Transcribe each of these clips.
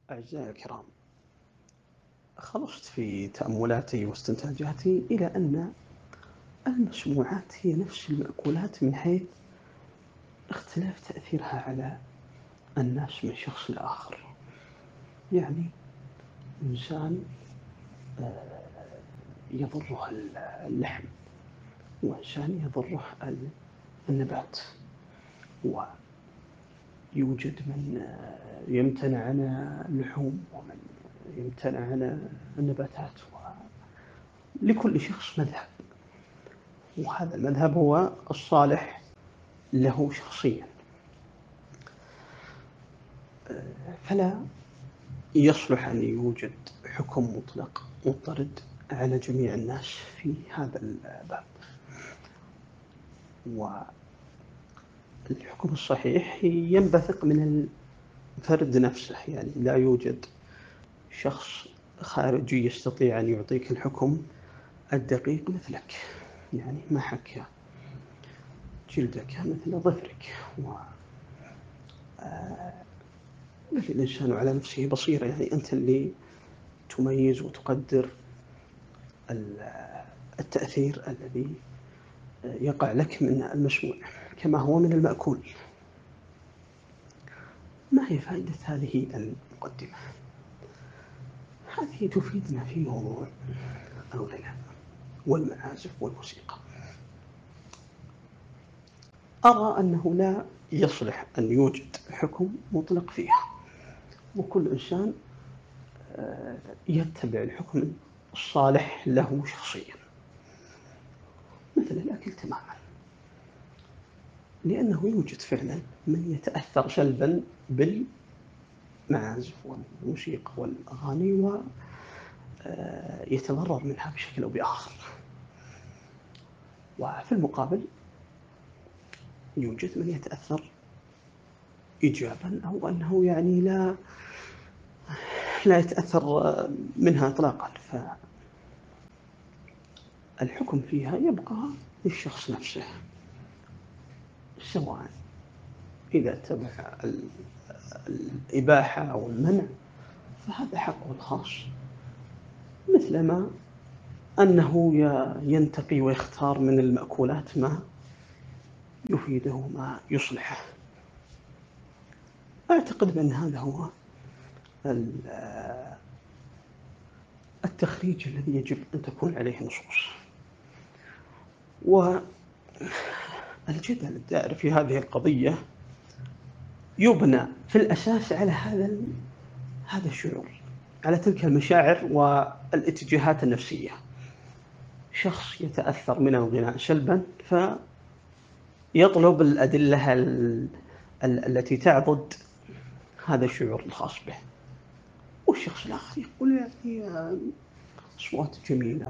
أعزائي الكرام، خلصت في تأملاتي واستنتاجاتي إلى أن المسموعات هي نفس المأكولات من حيث اختلاف تأثيرها على الناس من شخص لآخر. يعني إنسان يضره اللحم، وإنسان يضره النبات، ويوجد من يمتنع عن اللحوم ومن يمتنع عن النباتات، لكل شخص مذهب، وهذا المذهب هو الصالح له شخصيا. فلا يصلح أن يوجد حكم مطلق مضطرد على جميع الناس في هذا الباب. والحكم الصحيح ينبثق من الفرد نفسه، يعني لا يوجد شخص خارجي يستطيع أن يعطيك الحكم الدقيق مثلك. يعني ما حك جلدك مثل ظفرك، بل الإنسان على نفسه بصيرة. يعني أنت اللي تميز وتقدر التأثير الذي يقع لك من المسموع كما هو من المأكول. ما هي فائدة هذه المقدمة؟ هذه تفيدنا في موضوع الغناء والمعازف والموسيقى. أرى أنه لا يصلح أن يوجد حكم مطلق فيها، وكل إنسان يتبع الحكم الصالح له شخصيا، مثل الأكل تماما، لأنه يوجد فعلا من يتأثر سلبا بالمعازف والموسيقى والأغاني ويتضرر منها بشكل أو بآخر، وفي المقابل يوجد من يتأثر إيجابا، أو أنه يعني لا يتأثر منها إطلاقا. فالحكم فيها يبقى للشخص نفسه، سواء إذا اتبع الإباحة أو المنع فهذا حقه الخاص، مثلما أنه ينتقي ويختار من المأكولات ما يفيده وما يصلحه. أعتقد بأن هذا هو التخريج الذي يجب أن تكون عليه نصوص. والجدل الدائر في هذه القضية يبنى في الأساس على هذا الشعور، على تلك المشاعر والاتجاهات النفسية. شخص يتأثر من الغناء سلبا فيطلب الأدلة التي تعضد هذا الشعور الخاص به، والشخص الآخر يقول يعني أصوات جميلة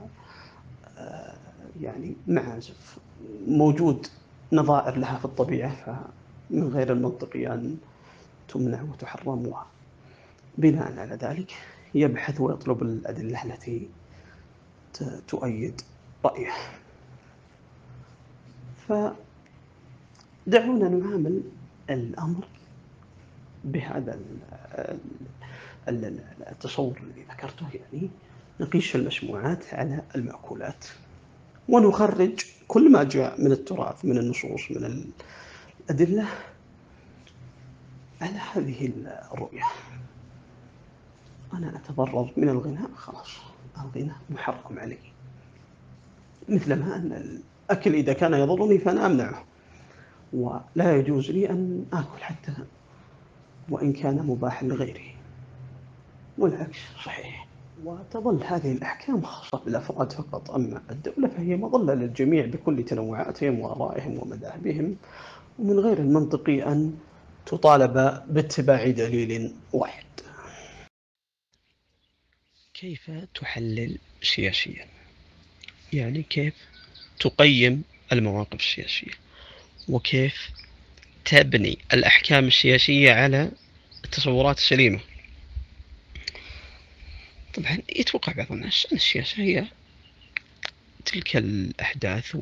يعني معازف موجود نظائر لها في الطبيعة، فمن غير المنطقي أن تمنع وتحرم. وبناء على ذلك يبحث ويطلب الأدلة التي تؤيد رأيه. فدعونا نعامل الأمر بهذا التصور الذي ذكرته، يعني نقيس المسموعات على المأكولات ونخرج كل ما جاء من التراث، من النصوص، من الأدلة على هذه الرؤية. أنا أتضرر من الغناء، خلاص الغناء محرم علي، مثلما أن الأكل إذا كان يضرني فأنا أمنعه، ولا يجوز لي أن آكل حتى وإن كان مباحا لغيري، والعكس صحيح. وتظل هذه الأحكام خاصة بالأفراد فقط، أما الدولة فهي مظلة للجميع بكل تنوعاتهم وآرائهم ومذاهبهم، ومن غير المنطقي أن تطالب باتباع دليل واحد. كيف تحلل سياسيا؟ يعني كيف تقيم المواقف السياسية، وكيف تبني الأحكام السياسية على التصورات السليمة. طبعا يتوقع بعض الناس أن السياسة هي تلك الأحداث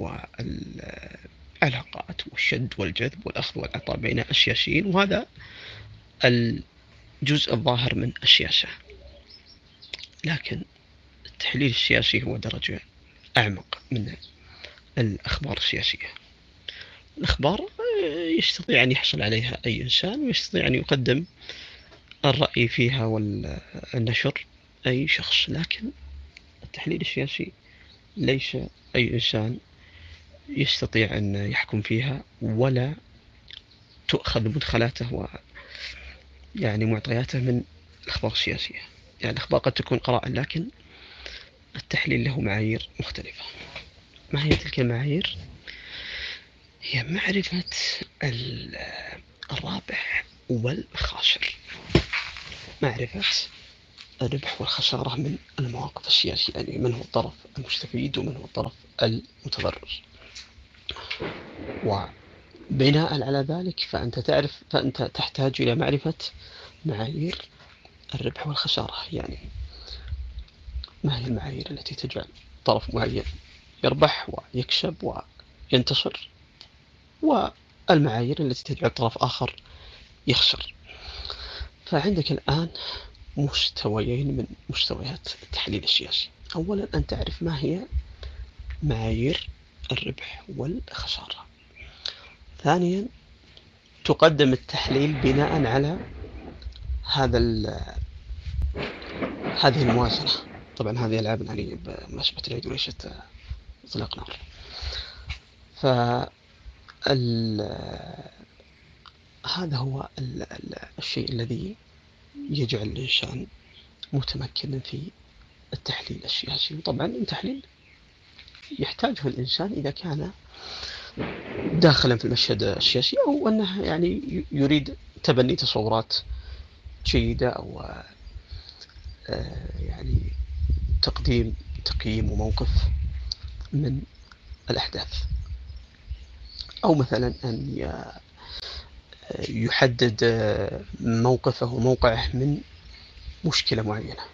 والعلاقات والشد والجذب والأخذ والعطاء بين السياسيين، وهذا جزء ظاهر من السياسة، لكن التحليل السياسي هو درجة أعمق من الأخبار السياسية. الأخبار يستطيع أن يحصل عليها أي إنسان، ويستطيع أن يقدم الرأي فيها والنشر أي شخص، لكن التحليل السياسي ليس أي إنسان يستطيع أن يحكم فيها، ولا تؤخذ مدخلاته يعني معطياته من الأخبار السياسية. يعني الأخبار قد تكون قراءة، لكن التحليل له معايير مختلفة. ما هي تلك المعايير؟ هي معرفة الرابح والخاسر، معرفة الربح والخسارة من المواقف السياسية، يعني من هو الطرف المستفيد ومن هو الطرف المتضرر. وبناء على ذلك فأنت تحتاج إلى معرفة معايير الربح والخسارة. يعني ما هي المعايير التي تجعل طرف معين يربح ويكسب وينتصر، والمعايير التي تجعل طرف آخر يخسر. فعندك الآن مستويين من مستويات التحليل السياسي. أولا أن تعرف ما هي معايير الربح والخسارة. ثانيا تقدم التحليل بناء على هذه الموازنة. طبعا هذه ألعاب يعني بمناسبة العيد وليست إطلاق نار. هذا هو الشيء الذي يجعل الإنسان متمكنا في التحليل السياسي. وطبعا التحليل يحتاجه الإنسان إذا كان داخلا في المشهد السياسي، أو أنه يعني يريد تبني تصورات جيدة، أو يعني تقييم وموقف من الأحداث، أو مثلا أن يحدد موقفه وموقعه من مشكلة معينة.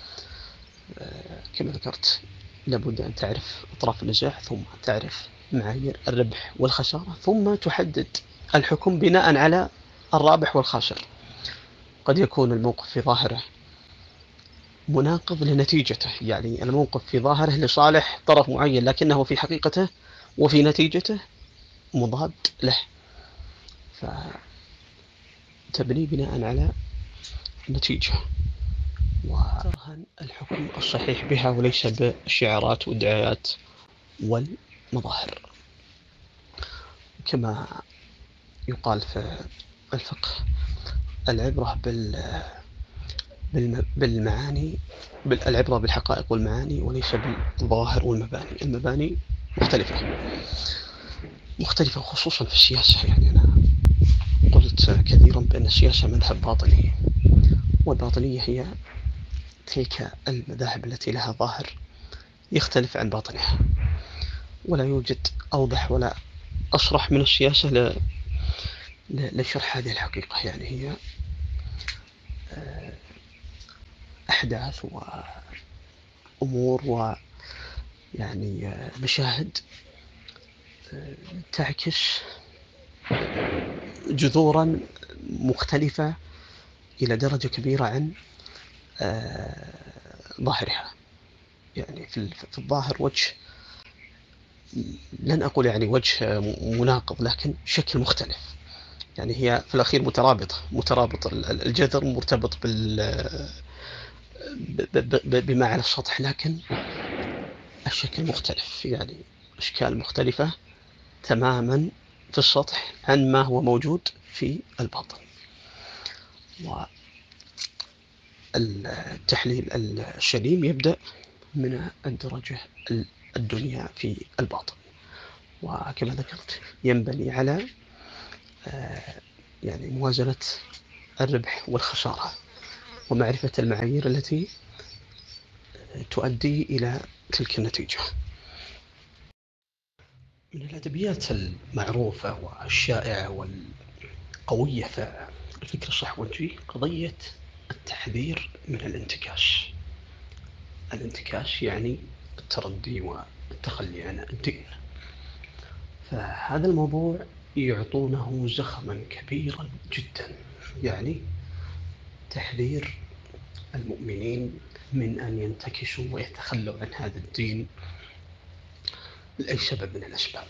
كما ذكرت لابد أن تعرف أطراف النزاع، ثم تعرف معايير الربح والخسارة، ثم تحدد الحكم بناء على الرابح والخاسر. قد يكون الموقف في ظاهره مناقض لنتيجته، يعني الموقف في ظاهره لصالح طرف معين، لكنه في حقيقته وفي نتيجته مضاد له، فتبني بناء على النتيجة وترهن الحكم الصحيح بها، وليس بالشعارات والدعايات والمظاهر. كما يقال في الفقه: العبرة بالمعاني، العبرة بالحقائق والمعاني، وليس بالظواهر والمباني. المباني مختلفة خصوصا في السياسة. يعني أنا قلت كثيرا بأن السياسة مذهب باطني، والباطنية هي تلك المذاهب التي لها ظاهر يختلف عن باطنها، ولا يوجد أوضح ولا أصرح من السياسة لشرح هذه الحقيقة. يعني هي أحداث وأمور ويعني مشاهد تعكس جذورا مختلفة إلى درجة كبيرة عن ظاهرها. يعني في الظاهر وجه، لن أقول يعني وجه مناقض، لكن شكل مختلف. يعني هي في الأخير مترابط الجذر مرتبط بما على السطح، لكن الشكل مختلف. يعني أشكال مختلفة تماما في السطح عن ما هو موجود في الباطن. والتحليل السليم يبدأ من الدرجة الدنيا في الباطن، وكما ذكرت ينبني على يعني موازنة الربح والخسارة، ومعرفة المعايير التي تؤدي إلى تلك النتيجة. من الأدبيات المعروفة والشائعة والقوية في الفكر الصحوجي قضية التحذير من الانتكاس. الانتكاس يعني التردي والتخلي عن الدين. فهذا الموضوع يعطونه زخما كبيرا جدا. يعني تحذير المؤمنين من أن ينتكسوا ويتخلوا عن هذا الدين لأي سبب من الأسباب،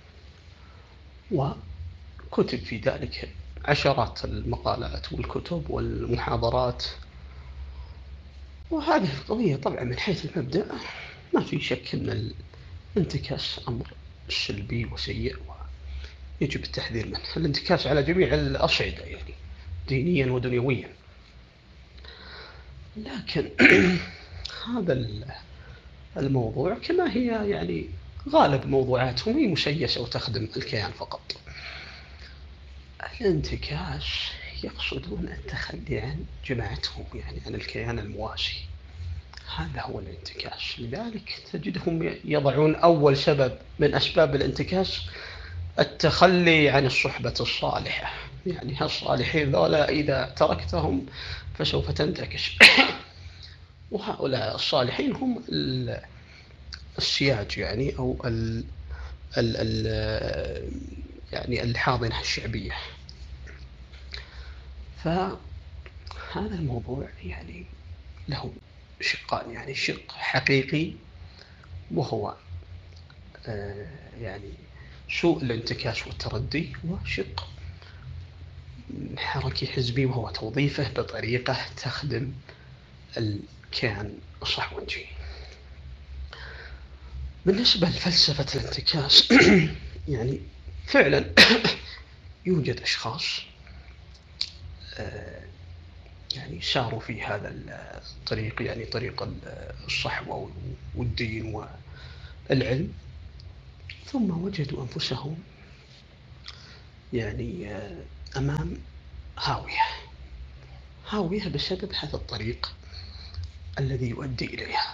وكتب في ذلك عشرات المقالات والكتب والمحاضرات. وهذه القضية طبعا من حيث المبدأ ما في شك أن الانتكاس أمر سلبي وسيء ويجب التحذير منه، الانتكاس على جميع الأصعدة يعني دينيا ودنيويا. لكن هذا الموضوع كما هي يعني غالب موضوعاتهم هي مسيسة وتخدم الكيان فقط. الانتكاس يقصدون التخلي عن جماعتهم، يعني عن الكيان المواسي، هذا هو الانتكاس. لذلك تجدهم يضعون أول سبب من أسباب الانتكاس التخلي عن الصحبة الصالحة، يعني الصالحين ذولا إذا تركتهم فسوف تنتكس. وهؤلاء الصالحين هم السياج يعني أو يعني الحاضنة الشعبية. فهذا الموضوع يعني له شقان، يعني شق حقيقي وهو يعني سوء الانتكاس والتردي، وشق حركي حزبي وهو توظيفه بطريقة تخدم الكيان الصحوجي. بالنسبة لفلسفة الانتكاس يعني فعلا يوجد أشخاص يعني ساروا في هذا الطريق، يعني طريق الصحوة والدين والعلم، ثم وجدوا أنفسهم يعني أمام هاوية بسبب هذا الطريق الذي يؤدي إليها.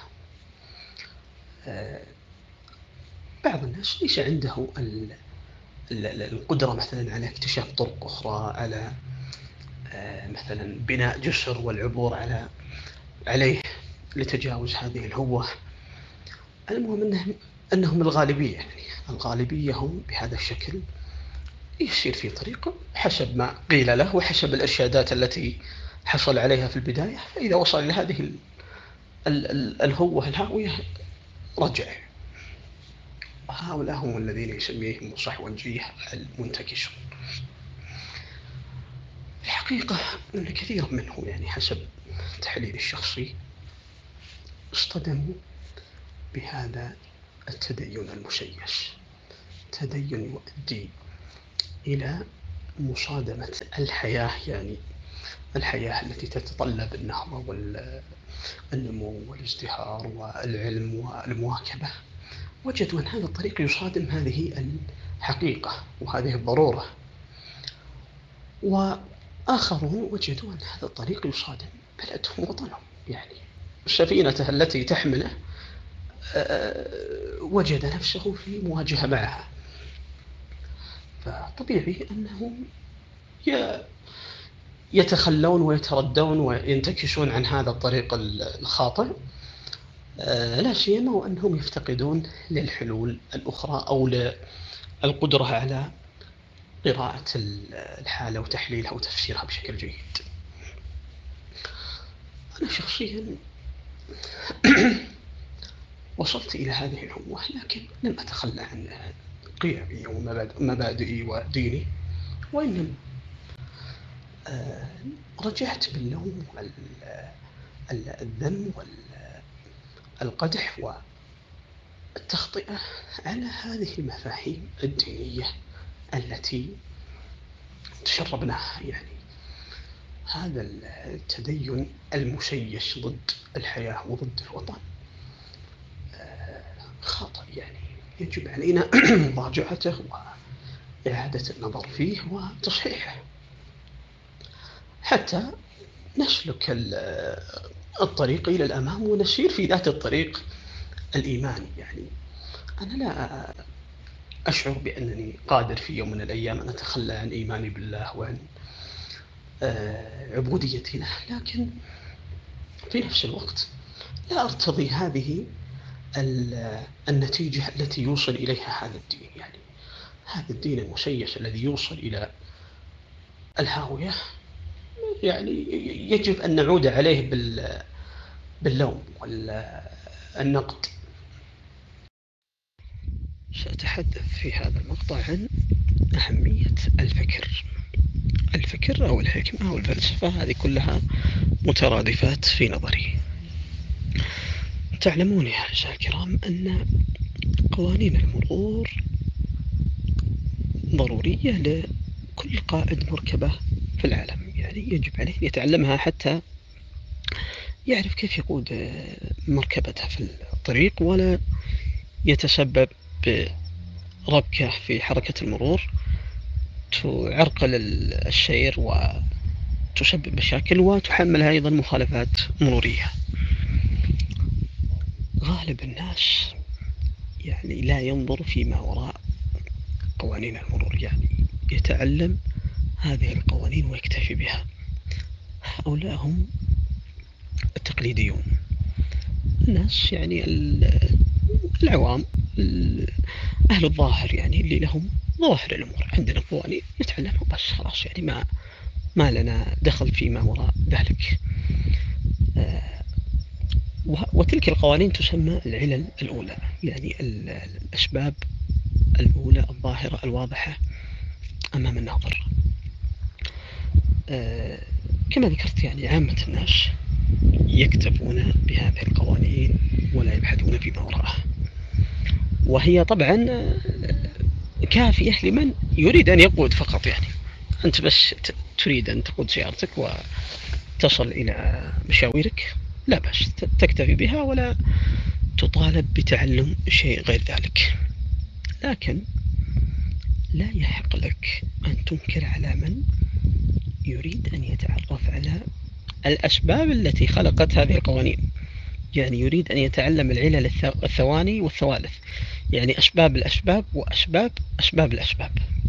بعض الناس ليس عنده القدرة مثلا على اكتشاف طرق أخرى، على مثلا بناء جسر والعبور عليه لتجاوز هذه الهوة. المهم أنهم الغالبية، يعني الغالبية هم بهذا الشكل يسير في طريقه حسب ما قيل له وحسب الإرشادات التي حصل عليها في البداية، فإذا وصل إلى هذه الهوة الهاوية رجع. هؤلاء هم الذين يسميهم الصحوجية المنتكسون. الحقيقة أن كثير منهم يعني حسب تحليلي الشخصي اصطدموا بهذا التدين المسيس، تدين يؤدي إلى مصادمة الحياة، يعني الحياة التي تتطلب النهضة والنمو والازدهار والعلم والمواكبة. وجدوا أن هذا الطريق يصادم هذه الحقيقة وهذه الضرورة، وآخرون وجدوا أن هذا الطريق يصادم بلدهم وطنهم، يعني سفينته التي تحمله وجد نفسه في مواجهة معها. فطبيعي أنهم يتخلون ويتردون وينتكسون عن هذا الطريق الخاطئ، لا سيما وأنهم يفتقدون للحلول الأخرى أو للقدرة على قراءة الحالة وتحليلها وتفسيرها بشكل جيد. أنا شخصيا وصلت إلى هذه الهوة، لكن لم أتخلى عن قيمي ومبادئي وديني، وإنما رجعت باللوم والذم والقدح والتخطئة على هذه المفاهيم الدينية التي تشربناها، يعني هذا التدين المسيس ضد الحياة وضد الوطن خطأ، يعني يجب علينا مراجعته وإعادة النظر فيه وتصحيحه حتى نسلك الطريق إلى الأمام ونسير في ذات الطريق الإيماني. يعني أنا لا أشعر بأنني قادر في يوم من الأيام أن أتخلى عن إيماني بالله وعن عبوديتي له، لكن في نفس الوقت لا أرتضي هذه النتيجة التي يوصل إليها هذا الدين، يعني هذا الدين المسيس الذي يوصل إلى الهاوية يعني يجب أن نعود عليه باللوم والنقد. سأتحدث في هذا المقطع عن أهمية الفكر. الفكر أو الحكمة أو الفلسفة هذه كلها مترادفات في نظري. تعلمون يا أعزائي الكرام أن قوانين المرور ضرورية لكل قائد مركبة في العالم، يعني يجب عليه أن يتعلمها حتى يعرف كيف يقود مركبته في الطريق ولا يتسبب بربكة في حركة المرور تعرقل السير وتسبب مشاكل وتحملها أيضا مخالفات مرورية. غالب الناس يعني لا ينظر فيما وراء قوانين المرور، يعني يتعلم هذه القوانين ويكتفي بها. هؤلاء هم التقليديون، الناس يعني العوام، أهل الظاهر، يعني اللي لهم ظواهر الأمور. عندنا قوانين نتعلمها بس خلاص، يعني ما لنا دخل فيما وراء ذلك. وتلك القوانين تسمى العلل الأولى، يعني الأسباب الأولى الظاهرة الواضحة أمام الناظر. كما ذكرت يعني عامة الناس يكتفون بهذه القوانين ولا يبحثون فيما وراءها، وهي طبعا كافية لمن يريد أن يقود فقط. يعني أنت بس تريد أن تقود سيارتك وتصل إلى مشاويرك، لا بس تكتفي بها ولا تطالب بتعلم شيء غير ذلك. لكن لا يحق لك أن تنكر على من يريد أن يتعرف على الأسباب التي خلقت هذه القوانين، يعني يريد أن يتعلم العلل الثواني والثوالث، يعني أسباب الأسباب وأسباب أسباب الأسباب.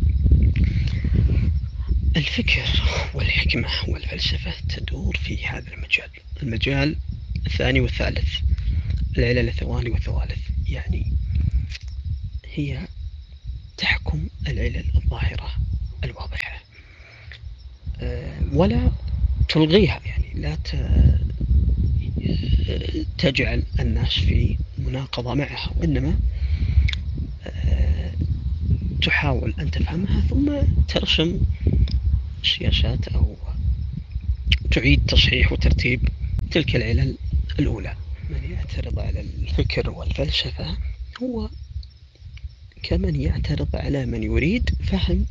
الفكر والحكمة والفلسفة تدور في هذا المجال الثاني والثالث، العلل الثواني والثوالث، يعني هي تحكم العلل الظاهرة الواضحة ولا تلغيها، يعني لا تجعل الناس في مناقضة معها، وإنما تحاول أن تفهمها ثم ترسم سياسات أو تعيد تصحيح وترتيب تلك العلل الأولى. من يعترض على الفكر والفلسفة هو كمن يعترض على من يريد فهم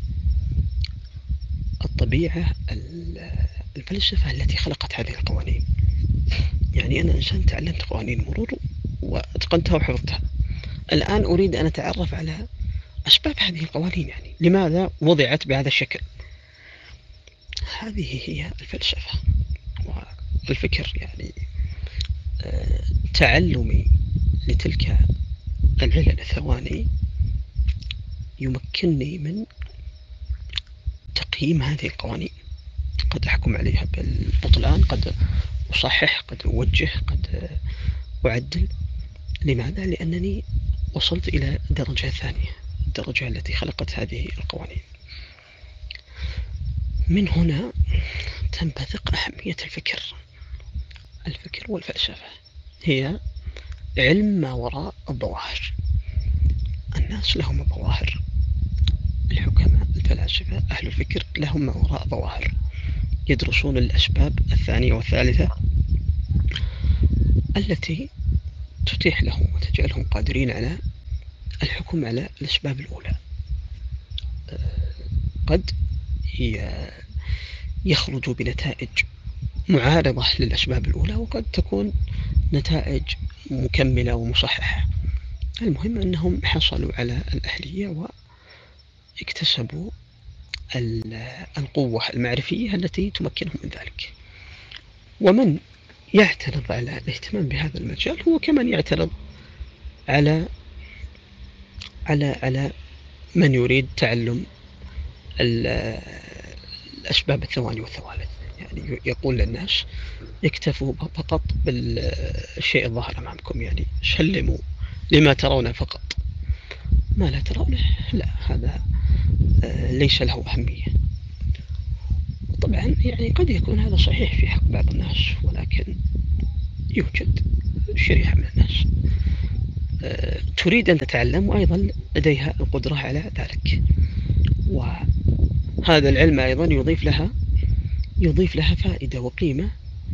الطبيعة الفلسفة التي خلقت هذه القوانين. يعني أنا إنسان تعلمت قوانين المرور وأتقنتها وحفظتها، الآن أريد أن أتعرف على أسباب هذه القوانين، يعني لماذا وضعت بهذا الشكل. هذه هي الفلسفة والفكر، يعني تعلمي لتلك العلل الثواني يمكنني من تقييم هذه القوانين. قد أحكم عليها بالبطلان، قد أصحح، قد أوجه، قد أعدل. لماذا؟ لأنني وصلت إلى الدرجة الثانية، الدرجة التي خلقت هذه القوانين. من هنا تنبثق أهمية الفكر. الفكر والفلسفة هي علم ما وراء الظواهر. الناس لهم الظواهر، الحكماء الفلاسفة أهل الفكر لهم ما وراء الظواهر، يدرسون الأسباب الثانية والثالثة التي تتيح لهم وتجعلهم قادرين على الحكم على الأسباب الأولى. قد يخرجوا بنتائج معارضة للأسباب الأولى، وقد تكون نتائج مكملة ومصححة. المهم أنهم حصلوا على الأهلية واكتسبوا القوة المعرفية التي تمكنهم من ذلك. ومن يعترض على الاهتمام بهذا المجال هو كمن يعترض على من يريد تعلم الأسباب الثواني والثوالث. يعني يقول للناس اكتفوا فقط بالشيء الظاهر أمامكم، يعني سلموا لما ترون فقط، ما لا ترونه لا، هذا ليس له أهمية. طبعا يعني قد يكون هذا صحيح في حق بعض الناس، ولكن يوجد شريحة من الناس تريد أن تتعلم وأيضا لديها القدرة على ذلك، وهذا العلم أيضا يضيف لها فائدة وقيمة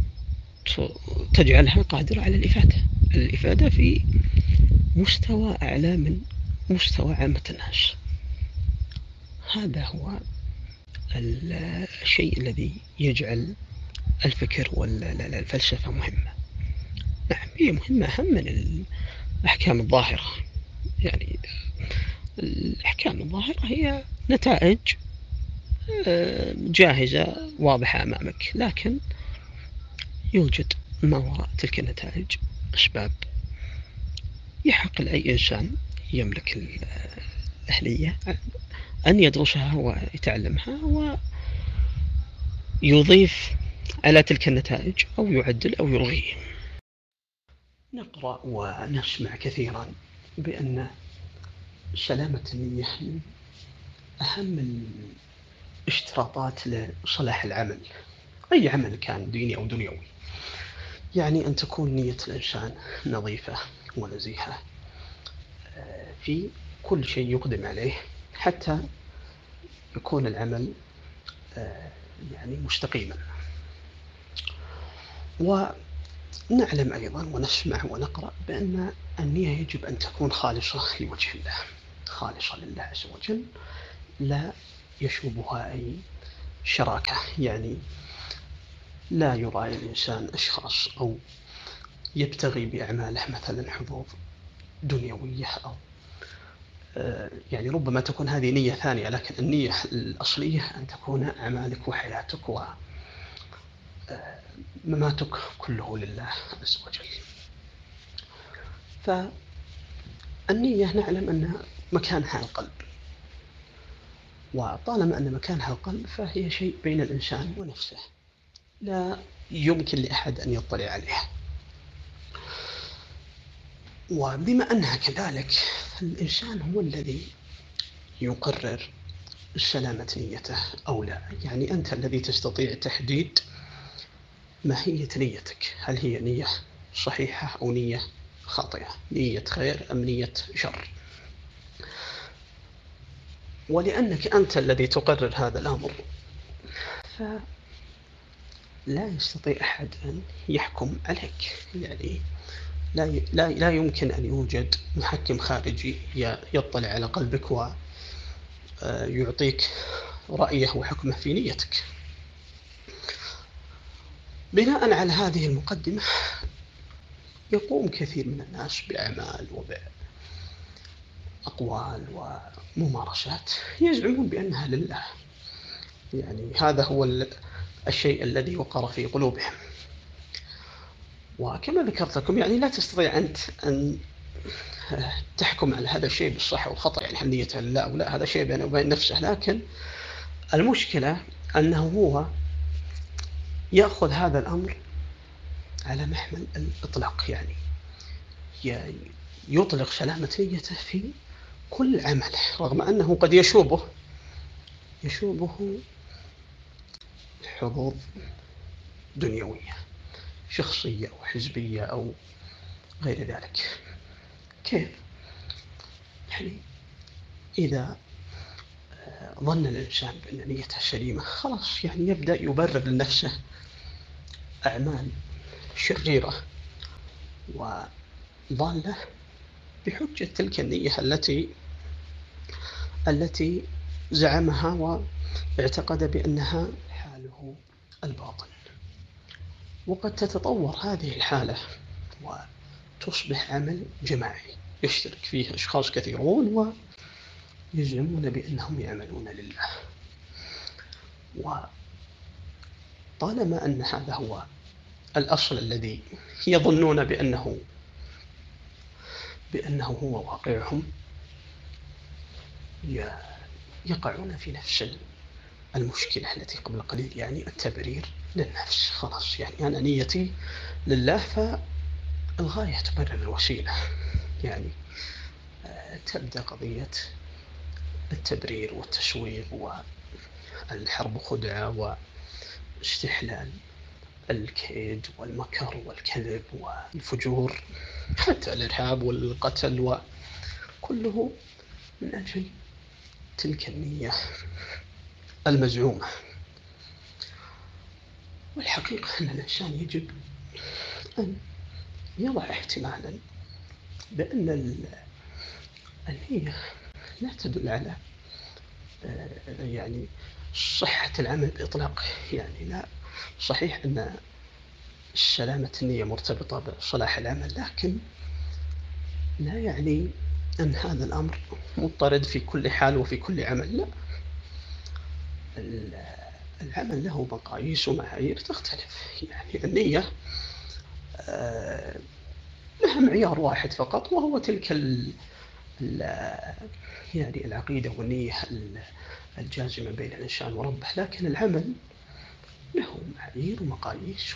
تجعلها قادرة على الإفادة في مستوى أعلى من مستوى عامة الناس. هذا هو الشيء الذي يجعل الفكر والفلسفة مهمة. نعم، هي مهمة أهم من الأحكام الظاهرة. يعني الأحكام الظاهرة هي نتائج جاهزة واضحة أمامك، لكن يوجد ما وراء تلك النتائج أسباب يحق لأي إنسان يملك الأهلية أن يدرسها ويتعلمها ويضيف على تلك النتائج أو يعدل أو يلغي. نقرأ ونسمع كثيرا بأن سلامة النية من أهم الاشتراطات لصلاح العمل، أي عمل كان ديني أو دنيوي. يعني أن تكون نية الإنسان نظيفة ونزيهة في كل شيء يقدم عليه، حتى يكون العمل يعني مستقيما. ونعلم أيضا ونسمع ونقرأ بأن النية يجب أن تكون خالصة لوجه الله، خالصة لله عز وجل، لا يشوبها أي شراكة. يعني لا يراعي الإنسان أشخاص أو يبتغي بأعماله مثلا حظوظ دنيوية، أو يعني ربما تكون هذه نية ثانية، لكن النية الأصلية أن تكون أعمالك وحياتك ومماتك كله لله عز وجل. فالنية نعلم أن مكانها القلب، وطالما أن مكانها القلب فهي شيء بين الإنسان ونفسه، لا يمكن لأحد أن يطلع عليها. وبما أنها كذلك، الإنسان هو الذي يقرر سلامة نيته أو لا. يعني أنت الذي تستطيع تحديد ماهية نيتك، هل هي نية صحيحة أو نية خاطئة، نية خير أم نية شر. ولأنك أنت الذي تقرر هذا الأمر، فلا يستطيع أحد أن يحكم عليك. يعني لا يمكن أن يوجد محكم خارجي يطلع على قلبك ويعطيك رأيه وحكمه في نيتك. بناء على هذه المقدمة يقوم كثير من الناس بأعمال وبأقوال وممارسات يزعمون بأنها لله. يعني هذا هو الشيء الذي وقر في قلوبهم. وكما ذكرت لكم، يعني لا تستطيع أنت أن تحكم على هذا الشيء بالصح والخطأ، يعني هل نيته لله أو لا، هذا شيء بينه وبين نفسه. لكن المشكلة أنه هو يأخذ هذا الأمر على محمل الإطلاق، يعني يطلق سلامة نيته في كل عمله، رغم أنه قد يشوبه حظوظ دنيوية شخصية أو حزبية أو غير ذلك. كيف؟ يعني إذا ظن الإنسان بأن نيته سليمة، خلاص يعني يبدأ يبرر لنفسه أعمال شريرة وضالة بحجة تلك النية التي زعمها واعتقد بأنها حاله الباطن. وقد تتطور هذه الحالة وتصبح عمل جماعي يشترك فيه أشخاص كثيرون ويزعمون بأنهم يعملون لله. وطالما أن هذا هو الأصل الذي يظنون بأنه هو واقعهم، يقعون في نفس المشكلة التي قبل قليل، يعني التبرير للنفس. خلاص يعني أنا نيتي لله، فالغاية تبرر الوسيلة. يعني تبدأ قضية التبرير والتسويق والحرب خدعة واستحلال الكيد والمكر والكذب والفجور، حتى الإرهاب والقتل، وكله من أجل تلك النية المزعومة. والحقيقة أن الإنسان يجب أن يضع احتمالا بأن النية لا تدل على يعني صحة العمل بإطلاق. يعني لا، صحيح أن سلامة النية مرتبطة بصلاح العمل، لكن لا يعني أن هذا الأمر مضطرد في كل حال وفي كل عمل. لا، العمل له مقاييس ومعايير تختلف. يعني النية لها معيار واحد فقط، وهو تلك يعني العقيدة والنية الجازمة بين الإنسان وربه. لكن العمل له معايير ومقاييس،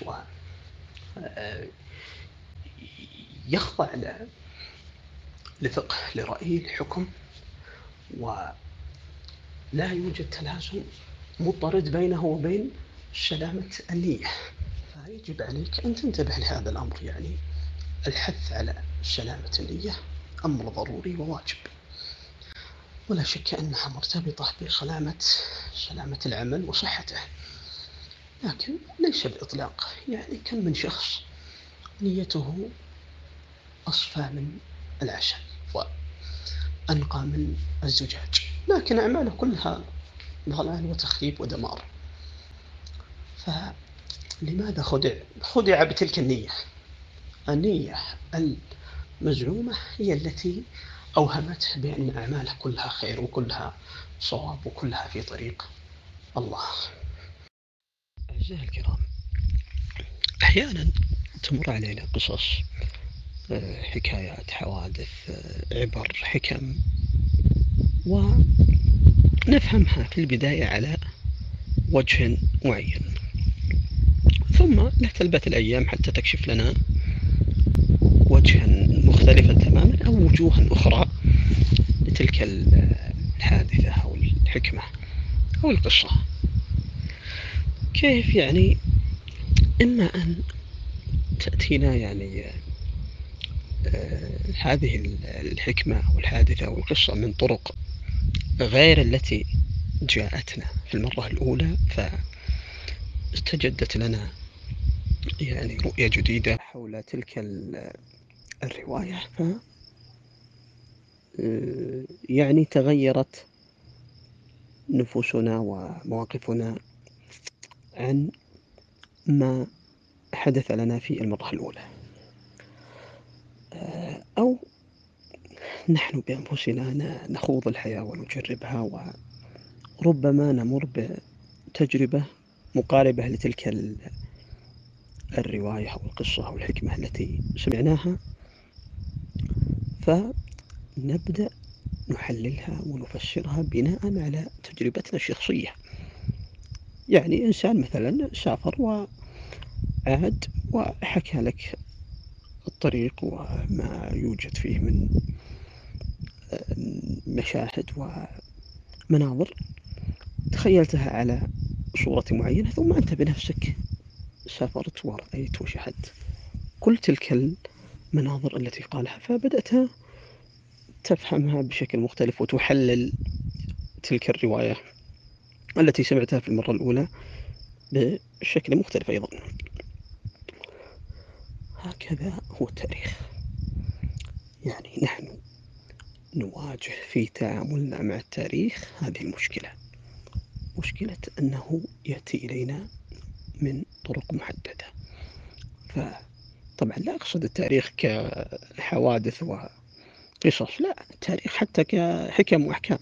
ويخضع لفقه، لرأي، لحكم، ولا يوجد تلازم مضطرد بينه وبين سلامة النية. فيجب عليك أن تنتبه لهذا الأمر. يعني الحث على سلامة النية أمر ضروري وواجب، ولا شك أنها مرتبطة سلامة العمل وصحته، لكن ليس بإطلاق. يعني كم من شخص نيته أصفى من العسل وأنقى من الزجاج، لكن أعماله كلها ضلال وتخريب ودمار. فلماذا خدع بتلك النية؟ النية المزعومة هي التي أوهمته بأن أعماله كلها خير وكلها صواب وكلها في طريق الله. أعزائي الكرام، أحيانا تمر علينا قصص، حكايات، حوادث، عبر، حكم، ونفهمها في البداية على وجه معين، ثم لا تلبث الأيام حتى تكشف لنا وجها مختلفا تماما أو وجوها أخرى لتلك الحادثة أو الحكمة أو القصة. كيف يعني؟ إما أن تأتينا يعني هذه الحكمة أو الحادثة أو القصة من طرق غير التي جاءتنا في المرة الأولى، فاستجدت لنا يعني رؤية جديدة حول تلك الرواية، يعني تغيرت نفوسنا ومواقفنا عن ما حدث لنا في المرة الأولى، أو نحن بأنفسنا نخوض الحياة ونجربها، وربما نمر بتجربة مقاربة لتلك الرواية أو القصة أو الحكمة التي سمعناها، فنبدأ نحللها ونفسرها بناء على تجربتنا الشخصية. يعني إنسان مثلا سافر وعاد وحكى لك الطريق وما يوجد فيه من مشاهد ومناظر تخيلتها على صورة معينة، ثم أنت بنفسك سافرت ورأيت وشاهدت كل تلك المناظر التي قالها، فبدأت تفهمها بشكل مختلف وتحلل تلك الرواية التي سمعتها في المرة الأولى بشكل مختلف أيضا. هكذا هو التاريخ. يعني نحن نواجه في تعاملنا مع التاريخ هذه المشكلة، مشكلة أنه يأتي إلينا من طرق محددة. فطبعا لا أقصد التاريخ كحوادث وقصص، لا، التاريخ حتى كحكم وأحكام.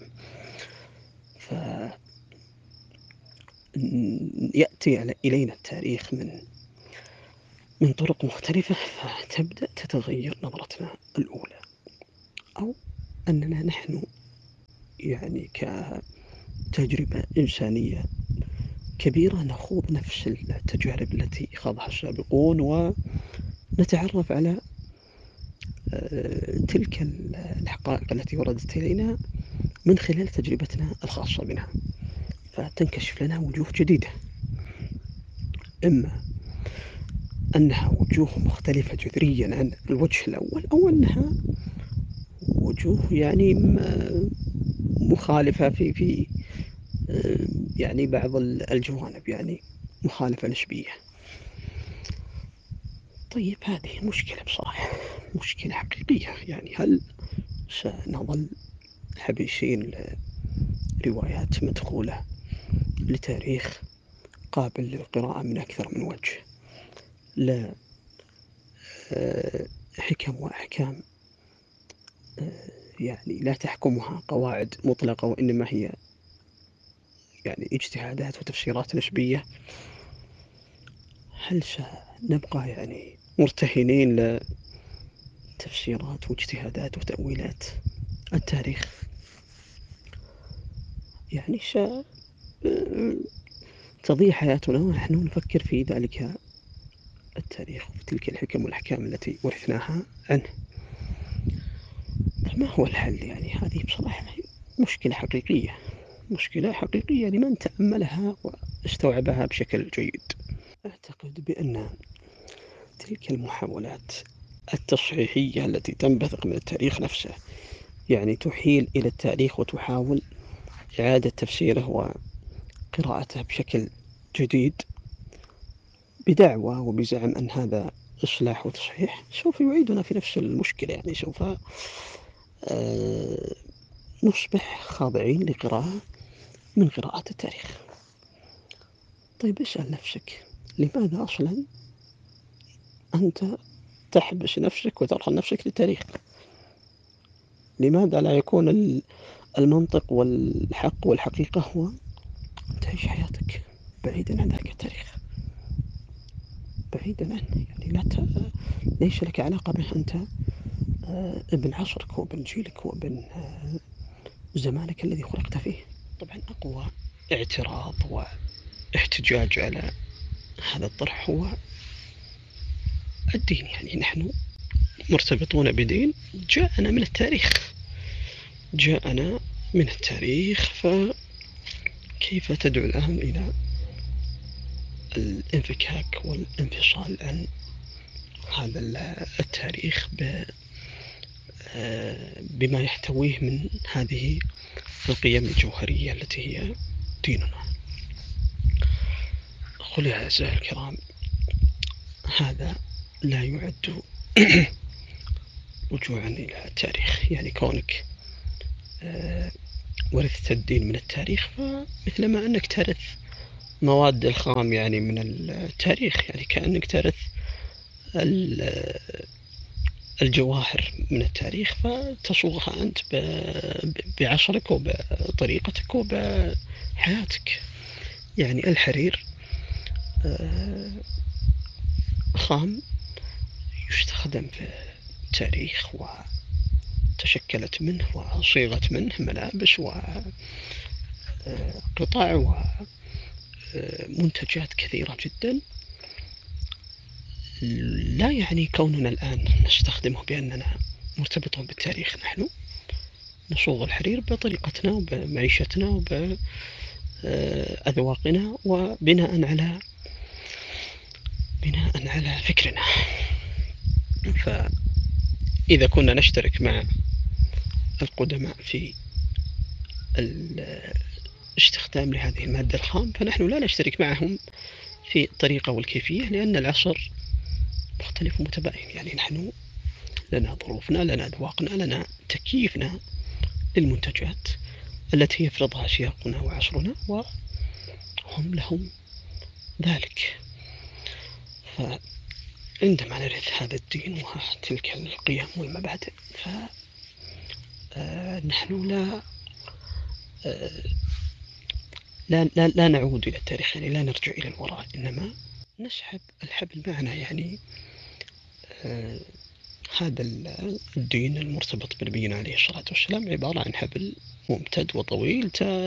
يأتي إلينا التاريخ من طرق مختلفة، فتبدأ تتغير نظرتنا الأولى، أو أننا نحن يعني كتجربة إنسانية كبيرة نخوض نفس التجارب التي خاضها السابقون، ونتعرف على تلك الحقائق التي وردت إلينا من خلال تجربتنا الخاصة بنا، فتنكشف لنا وجوه جديدة. إما أنها وجوه مختلفة جذريا عن الوجه الأول، أو أنها وجوه يعني مخالفة في يعني بعض الجوانب، يعني مخالفة نسبية. طيب هذه مشكلة بصراحة، مشكلة حقيقية. يعني هل سنظل حبيسين لروايات مدخولة لتاريخ قابل للقراءة من أكثر من وجه، لا حكم وأحكام يعني لا تحكمها قواعد مطلقة، وإنما هي يعني اجتهادات وتفسيرات نسبية؟ هل سنبقى يعني مرتهنين لتفسيرات واجتهادات وتأويلات التاريخ؟ يعني تضيع حياتنا ونحن نفكر في ذلك التاريخ وفي تلك الحكم والأحكام التي ورثناها عنه. فما هو الحل؟ يعني هذه بصراحة مشكلة حقيقية، مشكلة حقيقية لمن تأملها واستوعبها بشكل جيد. أعتقد بأن تلك المحاولات التصحيحية التي تنبثق من التاريخ نفسه، يعني تحيل إلى التاريخ وتحاول إعادة تفسيره وقراءته بشكل جديد بدعوى وبزعم أن هذا إصلاح وتصحيح، سوف يعيدنا في نفس المشكلة. يعني سوف نصبح خاضعين لقراءة من قراءة التاريخ. طيب اسأل نفسك، لماذا أصلا أنت تحبس نفسك وترهن نفسك للتاريخ؟ لماذا لا يكون المنطق والحق والحقيقة هو أن تعيش حياتك بعيدا عن ذلك التاريخ، بعيدا عنه؟ يعني ليس لك علاقة به. أنت ابن عصرك وابن جيلك وابن زمانك الذي خلقت فيه. طبعا أقوى اعتراض واحتجاج على هذا الطرح هو الدين. يعني نحن مرتبطون بدين جاءنا من التاريخ، جاءنا من التاريخ، فكيف تدعو الآن إلى الانفكاك والانفصال عن هذا التاريخ بما يحتويه من هذه القيم الجوهرية التي هي ديننا؟ أخوي الأعزاء الكرام، هذا لا يعد رجوعا إلى التاريخ. يعني كونك ورثت الدين من التاريخ، فمثلما أنك ترث مواد الخام يعني من التاريخ، يعني كأنك ترث الجواهر من التاريخ فتصوغها أنت بعصرك وبطريقتك وبحياتك. يعني الحرير خام يستخدم في التاريخ وتشكلت منه وصيغت منه ملابس وقطع ومنتجات كثيرة جدا. لا يعني كوننا الآن نستخدمه بأننا مرتبطون بالتاريخ. نحن نصوغ الحرير بطريقتنا وبمعيشتنا وبأذواقنا وبناء على فكرنا. فإذا كنا نشترك مع القدماء في الاستخدام لهذه المادة الخام، فنحن لا نشترك معهم في الطريقة والكيفية، لأن العصر مختلف ومتباين. يعني نحن لنا ظروفنا، لنا أذواقنا، لنا تكييفنا للمنتجات التي يفرضها سياقنا وعصرنا، وهم لهم ذلك. فعندما نرث هذا الدين وتلك القيم والمبادئ، فنحن لا نعود إلى التاريخ، يعني لا نرجع إلى الوراء، إنما نسحب الحبل معنا. يعني هذا الدين المرتبط بنبينا عليه الصلاة والسلام عبارة عن حبل ممتد وطويل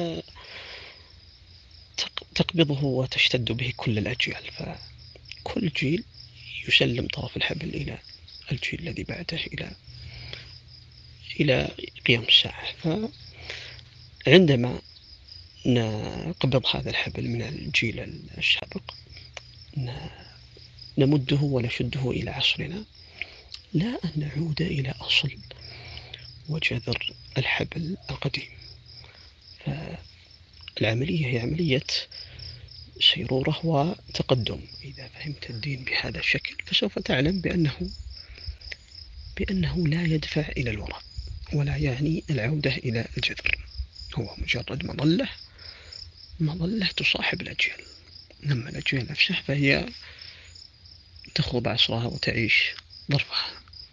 تقبضه وتشتد به كل الأجيال، فكل جيل يسلم طرف الحبل إلى الجيل الذي بعده إلى قيام الساعة. فعندما نقبض هذا الحبل من الجيل السابق، نمده ونشده إلى عصرنا، لا أن نعود إلى أصل وجذر الحبل القديم. فالعملية هي عملية سيرورة وتقدم. إذا فهمت الدين بهذا الشكل فسوف تعلم بأنه لا يدفع إلى الوراء ولا يعني العودة إلى الجذر، هو مجرد مظلة تصاحب الأجيال. أما الأجيال نفسها فهي تخوض عصرها وتعيش ظرفها.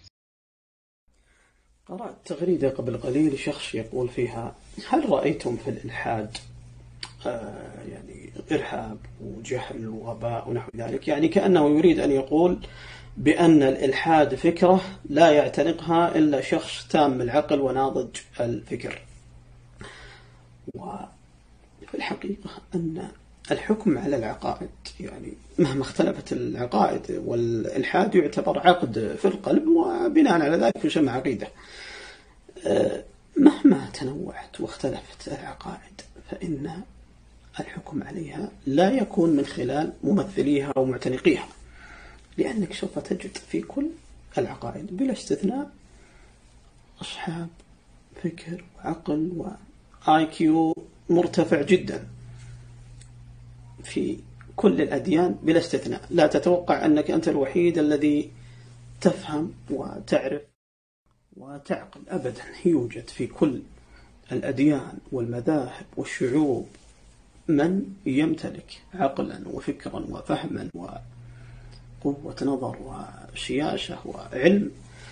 قرأت تغريدة قبل قليل شخص يقول فيها: هل رأيتم في الإلحاد يعني إرهاب وجهل وغباء ونحو ذلك؟ يعني كأنه يريد أن يقول بأن الإلحاد فكرة لا يعتنقها إلا شخص تام العقل وناضج الفكر. وفي الحقيقة أن الحكم على العقائد، يعني مهما اختلفت العقائد، والإلحاد يعتبر عقد في القلب وبناء على ذلك يسمى عقيدة. مهما تنوعت واختلفت العقائد فإن الحكم عليها لا يكون من خلال ممثليها أو معتنقيها، لأنك سوف تجد في كل العقائد بلا استثناء أصحاب فكر وعقل وIQ مرتفع جدا في كل الأديان بلا استثناء. لا تتوقع أنك أنت الوحيد الذي تفهم وتعرف وتعقل أبدا. يوجد في كل الأديان والمذاهب والشعوب من يمتلك عقلا وفكرا وفهما وقوة نظر وسياسة وعلم.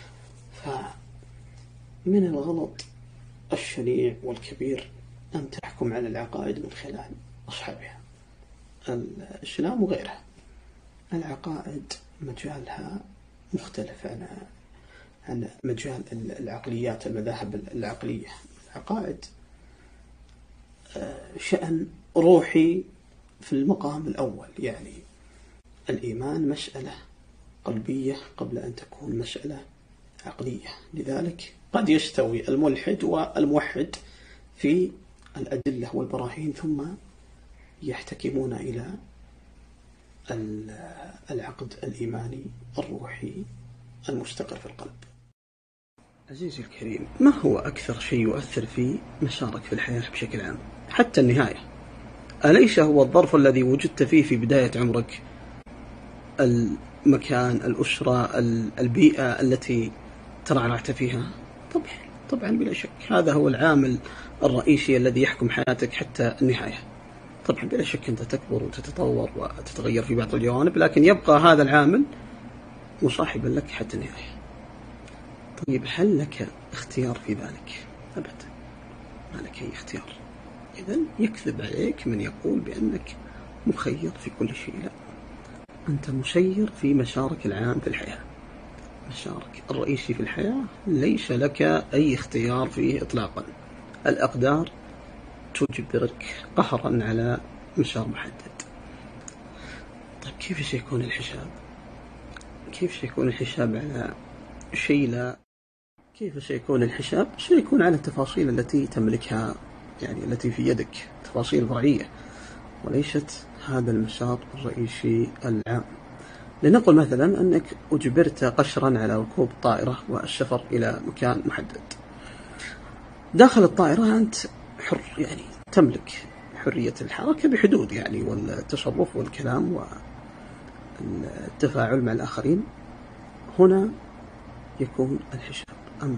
فمن الغلط الشنيع والكبير أن تحكم على العقائد من خلال أصحابها. الإسلام وغيرها العقائد مجالها مختلف عن مجال العقليات، المذاهب العقلية. العقائد شأن روحي في المقام الأول، يعني الإيمان مسألة قلبية قبل أن تكون مسألة عقلية. لذلك قد يستوي الملحد والموحد في الأدلة والبراهين ثم يحتكمون إلى العقد الإيماني الروحي المستقر في القلب. عزيزي الكريم، ما هو أكثر شيء يؤثر في مسارك في الحياة بشكل عام حتى النهاية؟ أليس هو الظرف الذي وجدت فيه في بداية عمرك، المكان، الأسرة، البيئة التي ترعرعت فيها؟ طبعا بلا شك هذا هو العامل الرئيسي الذي يحكم حياتك حتى النهاية. طبعا بلا شك أنت تكبر وتتطور وتتغير في بعض الجوانب، لكن يبقى هذا العامل مصاحبا لك حتى النهاية. طيب هل لك اختيار في ذلك؟ أبدا، ما لك أي اختيار. إذن يكذب عليك من يقول بأنك مخير في كل شيء. لا، أنت مسير في مسارك العام في الحياة. مسارك الرئيسي في الحياة ليس لك أي اختيار فيه إطلاقا. الأقدار تجبرك قهرا على مسار محدد. طيب كيف سيكون الحساب؟ كيف سيكون الحساب على شيء لا؟ كيف سيكون الحساب؟ سيكون على التفاصيل التي تملكها، يعني التي في يدك، تفاصيل فرعية وليست هذا المسار الرئيسي العام. لنقل مثلا أنك أجبرت قسرا على ركوب طائرة والسفر إلى مكان محدد. داخل الطائرة أنت حر، يعني تملك حرية الحركة بحدود، يعني والتصرف والكلام والتفاعل مع الآخرين. هنا يكون الحساب. أما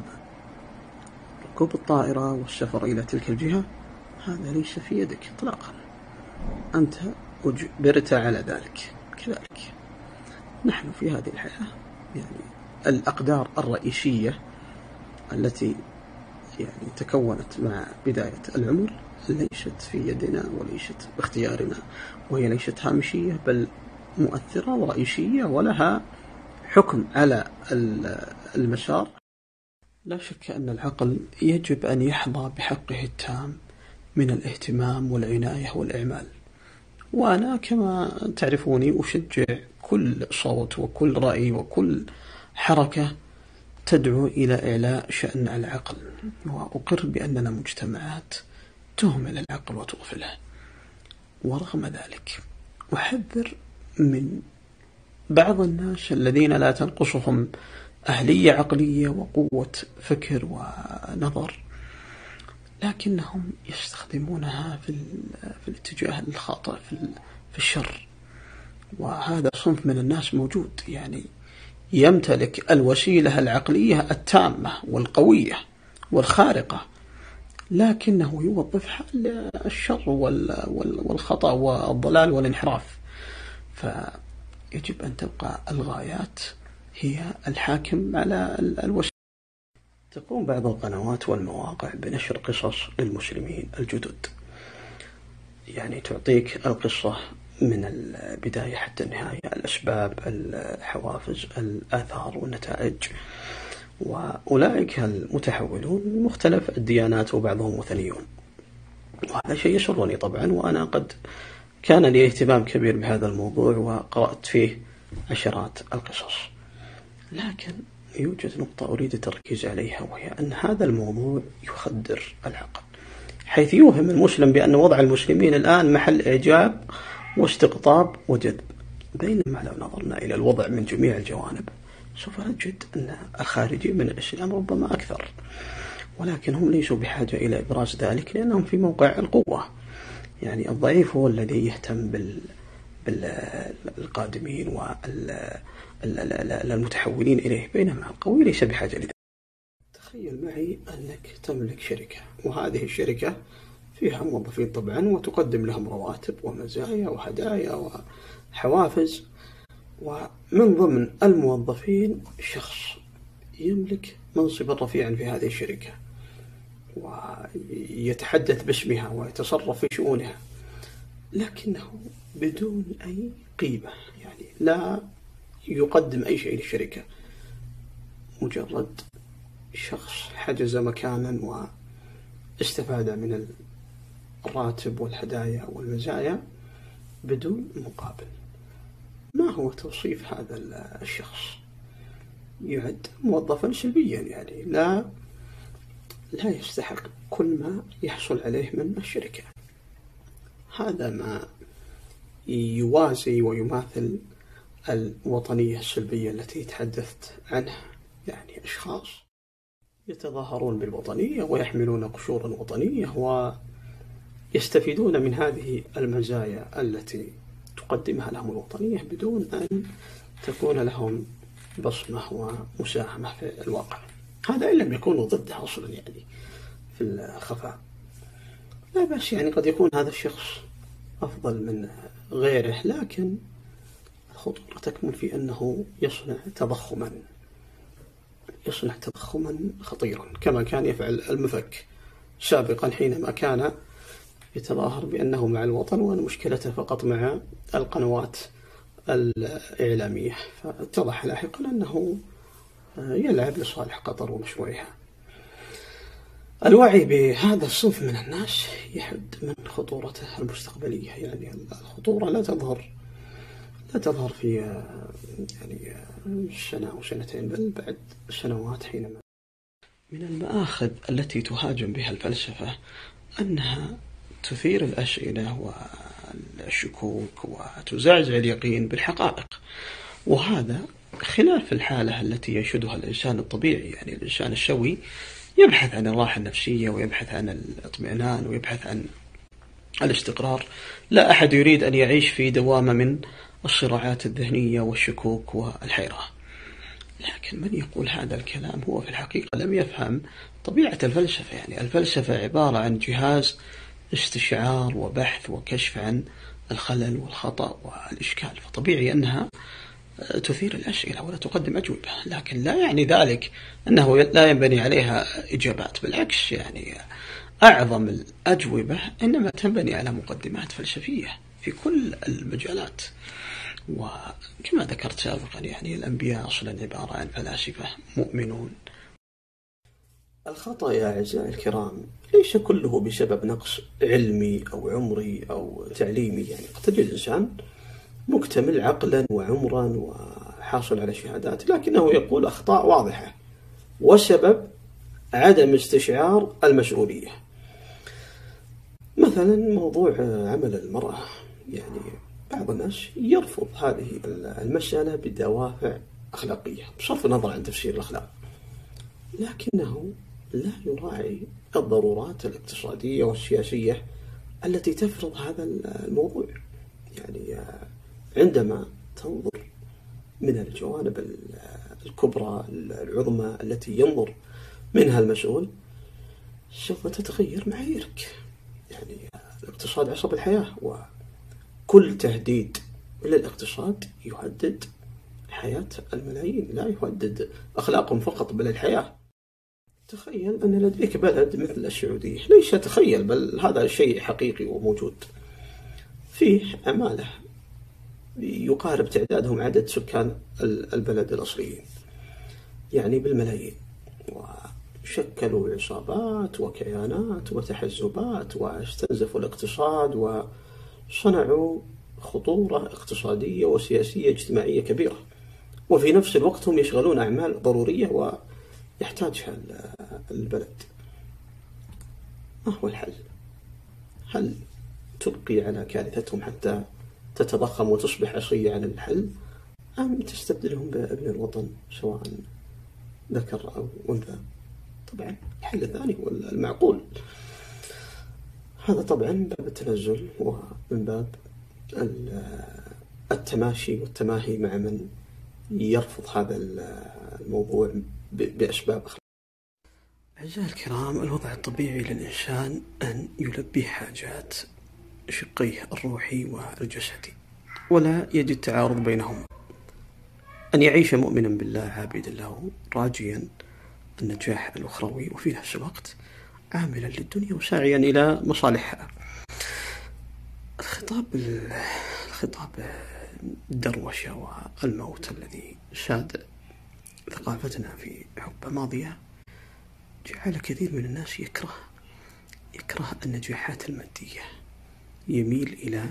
ركوب الطائرة والسفر إلى تلك الجهة هذا ليس في يدك إطلاقا، أنت أجبرت على ذلك. كذلك نحن في هذه الحياة، يعني الأقدار الرئيسية التي يعني تكونت مع بداية العمر ليست في يدنا وليست باختيارنا، وهي ليست هامشية بل مؤثرة ورئيسية ولها حكم على المسار. لا شك أن العقل يجب أن يحظى بحقه التام من الاهتمام والعناية والإعمال. وأنا كما تعرفوني أشجع كل صوت وكل رأي وكل حركة تدعو إلى إعلاء شأن العقل، وأقر بأننا مجتمعات تهمل العقل وتغفله. ورغم ذلك أحذر من بعض الناس الذين لا تنقصهم أهلية عقلية وقوة فكر ونظر، لكنهم يستخدمونها في الاتجاه الخاطئ، في الشر. وهذا صنف من الناس موجود، يعني يمتلك الوسيلة العقلية التامة والقوية والخارقة، لكنه يوظفها للشر والخطأ والضلال والانحراف. فيجب أن تبقى الغايات هي الحاكم على الوسيلة. تقوم بعض القنوات والمواقع بنشر قصص للمسلمين الجدد، يعني تعطيك القصة من البداية حتى النهاية، الأسباب، الحوافز، الآثار والنتائج. وأولئك المتحولون من مختلف الديانات وبعضهم وثنيون، وهذا شيء يسرني طبعا، وأنا قد كان لي اهتمام كبير بهذا الموضوع وقرأت فيه عشرات القصص. لكن يوجد نقطة أريد التركيز عليها، وهي أن هذا الموضوع يخدر العقل، حيث يوهم المسلم بأن وضع المسلمين الآن محل إعجاب واستقطاب وجذب، بينما لو نظرنا إلى الوضع من جميع الجوانب سوف نجد أن الخارجين من الإسلام ربما أكثر، ولكن هم ليسوا بحاجة إلى إبراز ذلك لأنهم في موقع القوة. يعني الضعيف هو الذي يهتم بالقادمين والمتحولين إليه، بينما القوي ليس بحاجة لذلك. تخيل معي أنك تملك شركة، وهذه الشركة فيها موظفين طبعا، وتقدم لهم رواتب ومزايا وهدايا وحوافز، ومن ضمن الموظفين شخص يملك منصبا رفيعا في هذه الشركة، ويتحدث باسمها ويتصرف في شؤونها، لكنه بدون أي قيمة، يعني لا يقدم أي شيء للشركة، مجرد شخص حجز مكانا واستفاد من الراتب والهدايا والمزايا بدون مقابل. ما هو توصيف هذا الشخص؟ يعد موظفا سلبيا، يعني لا يستحق كل ما يحصل عليه من الشركة. هذا ما يوازي ويماثل الوطنية السلبية التي تحدثت عنها، يعني أشخاص يتظاهرون بالوطنية ويحملون قشورا وطنية ويستفيدون من هذه المزايا التي تقدمها لهم الوطنية بدون أن تكون لهم بصمة ومساهمة في الواقع. هذا إن لم يكونوا ضده أصلا، يعني في الخفاء لا بس، يعني قد يكون هذا الشخص أفضل من غيره، لكن الخطورة تكمن في أنه يصنع تضخما خطيرا، كما كان يفعل المفك سابقا حينما كان يتظاهر بأنه مع الوطن، وأن مشكلته فقط مع القنوات الإعلامية، فاتضح لاحقا أنه يلعب لصالح قطر ومشروعها. الوعي بهذا الصنف من الناس يحد من خطورته المستقبلية، يعني الخطورة لا تظهر في يعني سنة أو سنتين، بل بعد سنوات. حينما من المآخذ التي تهاجم بها الفلسفة أنها تثير الأسئلة والشكوك وتزعزع اليقين بالحقائق، وهذا خلاف الحالة التي يشهدها الإنسان الطبيعي. يعني الإنسان السوي يبحث عن الراحة النفسية، ويبحث عن الاطمئنان، ويبحث عن الاستقرار. لا أحد يريد أن يعيش في دوامة من الصراعات الذهنية والشكوك والحيرة. لكن من يقول هذا الكلام هو في الحقيقة لم يفهم طبيعة الفلسفة. يعني الفلسفة عبارة عن جهاز استشعار وبحث وكشف عن الخلل والخطأ والإشكال، فطبيعي أنها تثير الأسئلة ولا تقدم أجوبة، لكن لا يعني ذلك أنه لا ينبني عليها إجابات. بالعكس، يعني أعظم الأجوبة إنما تنبني على مقدمات فلسفية في كل المجالات. وكما ذكرت سابقا، يعني الأنبياء أصلا عبارة عن فلاسفة مؤمنون. الخطأ يا أعزائي الكرام ليس كله بسبب نقص علمي أو عمري أو تعليمي، يعني قد تجد إنسان مكتمل عقلا وعمرا وحاصل على شهادات، لكنه يقول أخطاء واضحة، والسبب عدم استشعار المسؤولية. مثلا موضوع عمل المرأة، يعني بعض الناس يرفض هذه المسألة بدوافع أخلاقية بصرف النظر عن تفسير الأخلاق، لكنه لا يراعي الضرورات الاقتصادية والسياسية التي تفرض هذا الموضوع. يعني عندما تنظر من الجوانب الكبرى العظمى التي ينظر منها المسؤول سوف تتغير معاييرك. يعني الاقتصاد عصب الحياة، وكل تهديد للاقتصاد يهدد حياة الملايين، لا يهدد أخلاقهم فقط بل الحياة. تخيل أن لديك بلد مثل السعودية، ليس تخيل بل هذا شيء حقيقي وموجود، فيه عمالة يقارب تعدادهم عدد سكان البلد الأصليين، يعني بالملايين، وشكلوا عصابات وكيانات وتحزبات واستنزفوا الاقتصاد وصنعوا خطورة اقتصادية وسياسية اجتماعية كبيرة، وفي نفس الوقت هم يشغلون أعمال ضرورية ويحتاجها البلد. ما هو الحل؟ هل تبقي على كارثتهم حتى تتضخم وتصبح عصية على الحل، أم تستبدلهم بابن الوطن سواء ذكر أو أنثى؟ طبعا الحل الثاني هو المعقول. هذا طبعا من باب التنزل ومن باب التماشي والتماهي مع من يرفض هذا الموضوع بأسباب أخلاقية. أعزائي الكرام، الوضع الطبيعي للإنسان أن يلبي حاجات شقيه الروحي والجسدي، ولا يجد تعارض بينهما. أن يعيش مؤمنا بالله عابدا له راجيا النجاح الأخروي، وفي نفس الوقت عاملا للدنيا وساعيا إلى مصالحها. الخطاب الدروشة والموت الذي ساد ثقافتنا في حقبة ماضية جعل كثير من الناس يكره النجاحات المادية، يميل إلى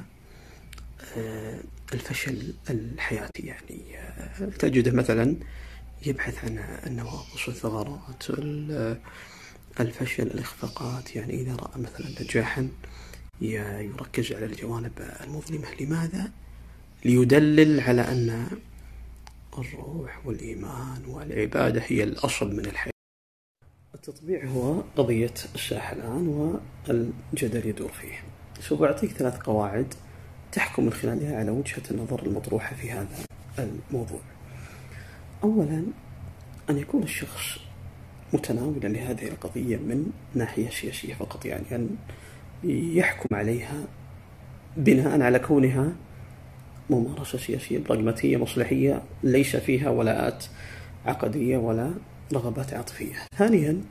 الفشل الحياتي. يعني تجده مثلا يبحث عن النواقص والثغرات، الفشل، الإخفاقات. يعني إذا رأى مثلا نجاحا يركز على الجوانب المظلمة. لماذا؟ ليدلل على أن الروح والإيمان والعبادة هي الأصل من الحياة. التطبيع هو قضية الساحة الآن والجدل يدور فيه. سوف أعطيك 3 قواعد تحكم من خلالها على وجهة النظر المطروحة في هذا الموضوع. أولا، أن يكون الشخص متناولا لهذه القضية من ناحية سياسية فقط، يعني أن يحكم عليها بناء على كونها ممارسة سياسية براغماتية مصلحية ليس فيها ولاءات عقدية ولا رغبات عاطفية. ثانيا،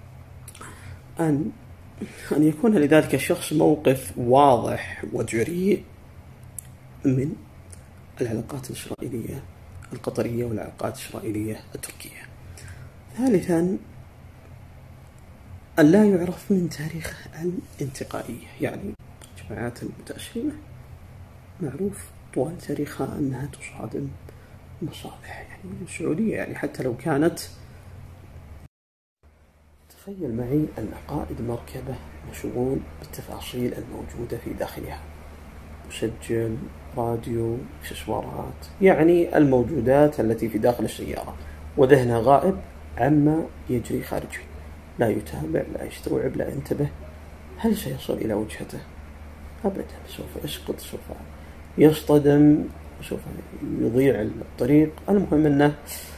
أن يكون لذلك الشخص موقف واضح وجريء من العلاقات الإسرائيلية القطرية والعلاقات الإسرائيلية التركية. ثالثا، أن لا يعرف من تاريخ الانتقائية، يعني الجماعات المتأسلمة معروف طوال تاريخها أنها تصادم مصالح يعني السعودية، يعني حتى لو كانت. تخيل معي أن قائد مركبة مشغول بالتفاصيل الموجودة في داخلها، مسجل، راديو، اكسسوارات، يعني الموجودات التي في داخل السيارة، وذهنه غائب عما يجري خارجه، لا يتابع، لا يستوعب، لا ينتبه. هل سيصل إلى وجهته؟ أبدا، سوف يسقط، سوف يصطدم، سوف يضيع الطريق. المهم أنه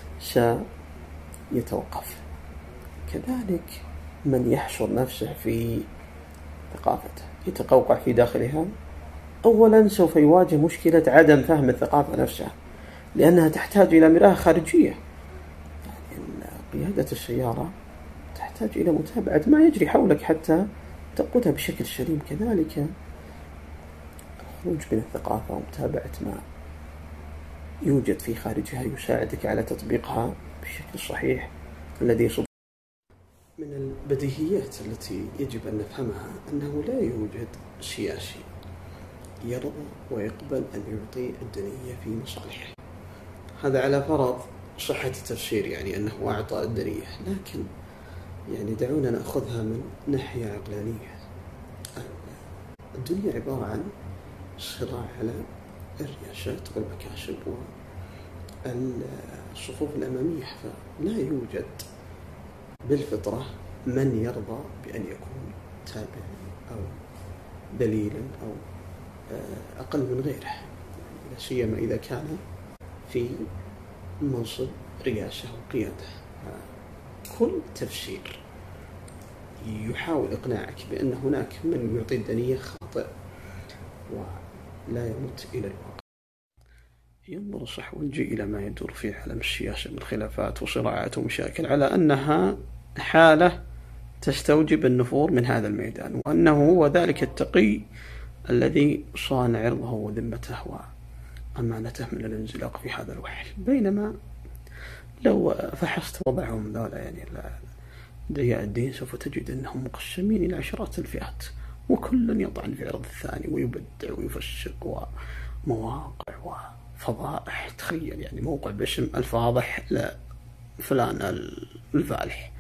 سيتوقف. كذلك من يحشر نفسه في ثقافته يتقوقع في داخلها، أولا سوف يواجه مشكلة عدم فهم الثقافة نفسها، لأنها تحتاج إلى مرآة خارجية. يعني قيادة السيارة تحتاج إلى متابعة ما يجري حولك حتى تقودها بشكل سليم. كذلك الخروج من الثقافة ومتابعة ما يوجد في خارجها يساعدك على تطبيقها بالشكل الصحيح الذي يصب. من البديهيات التي يجب أن نفهمها أنه لا يوجد سياسي يرضى ويقبل أن يعطي الدنية في مصالحه. هذا على فرض صحة التفسير، يعني أنه أعطى الدنية، لكن يعني دعونا نأخذها من ناحية عقلانية. الدنيا عبارة عن صراع على الرياشات والمكاشب والصفوف الأمامية، فلا يوجد بالفطرة من يرضى بأن يكون تابعا أو دليلا أو أقل من غيره، لا سيما إذا كان في منصب رياسة وقيادة. كل تفسير يحاول إقناعك بأن هناك من يعطي الدنية خاطئ ولا يمت إلى الواقع. ينظر الصحوجي إلى ما يدور في عالم السياسة من خلافات وصراعات ومشاكل على أنها حالة تستوجب النفور من هذا الميدان، وأنه هو ذلك التقي الذي صان عرضه وذمته وأمانته من الانزلاق في هذا الوحل. بينما لو فحصت وضعهم ذولا يعني ضياء الدين سوف تجد أنهم مقسمين إلى عشرات الفئات، وكل يطعن في عرض الثاني ويبدع ويفشق ومواقع وفضائح. تخيل يعني موقع باسم الفاضح لفلان الفالح،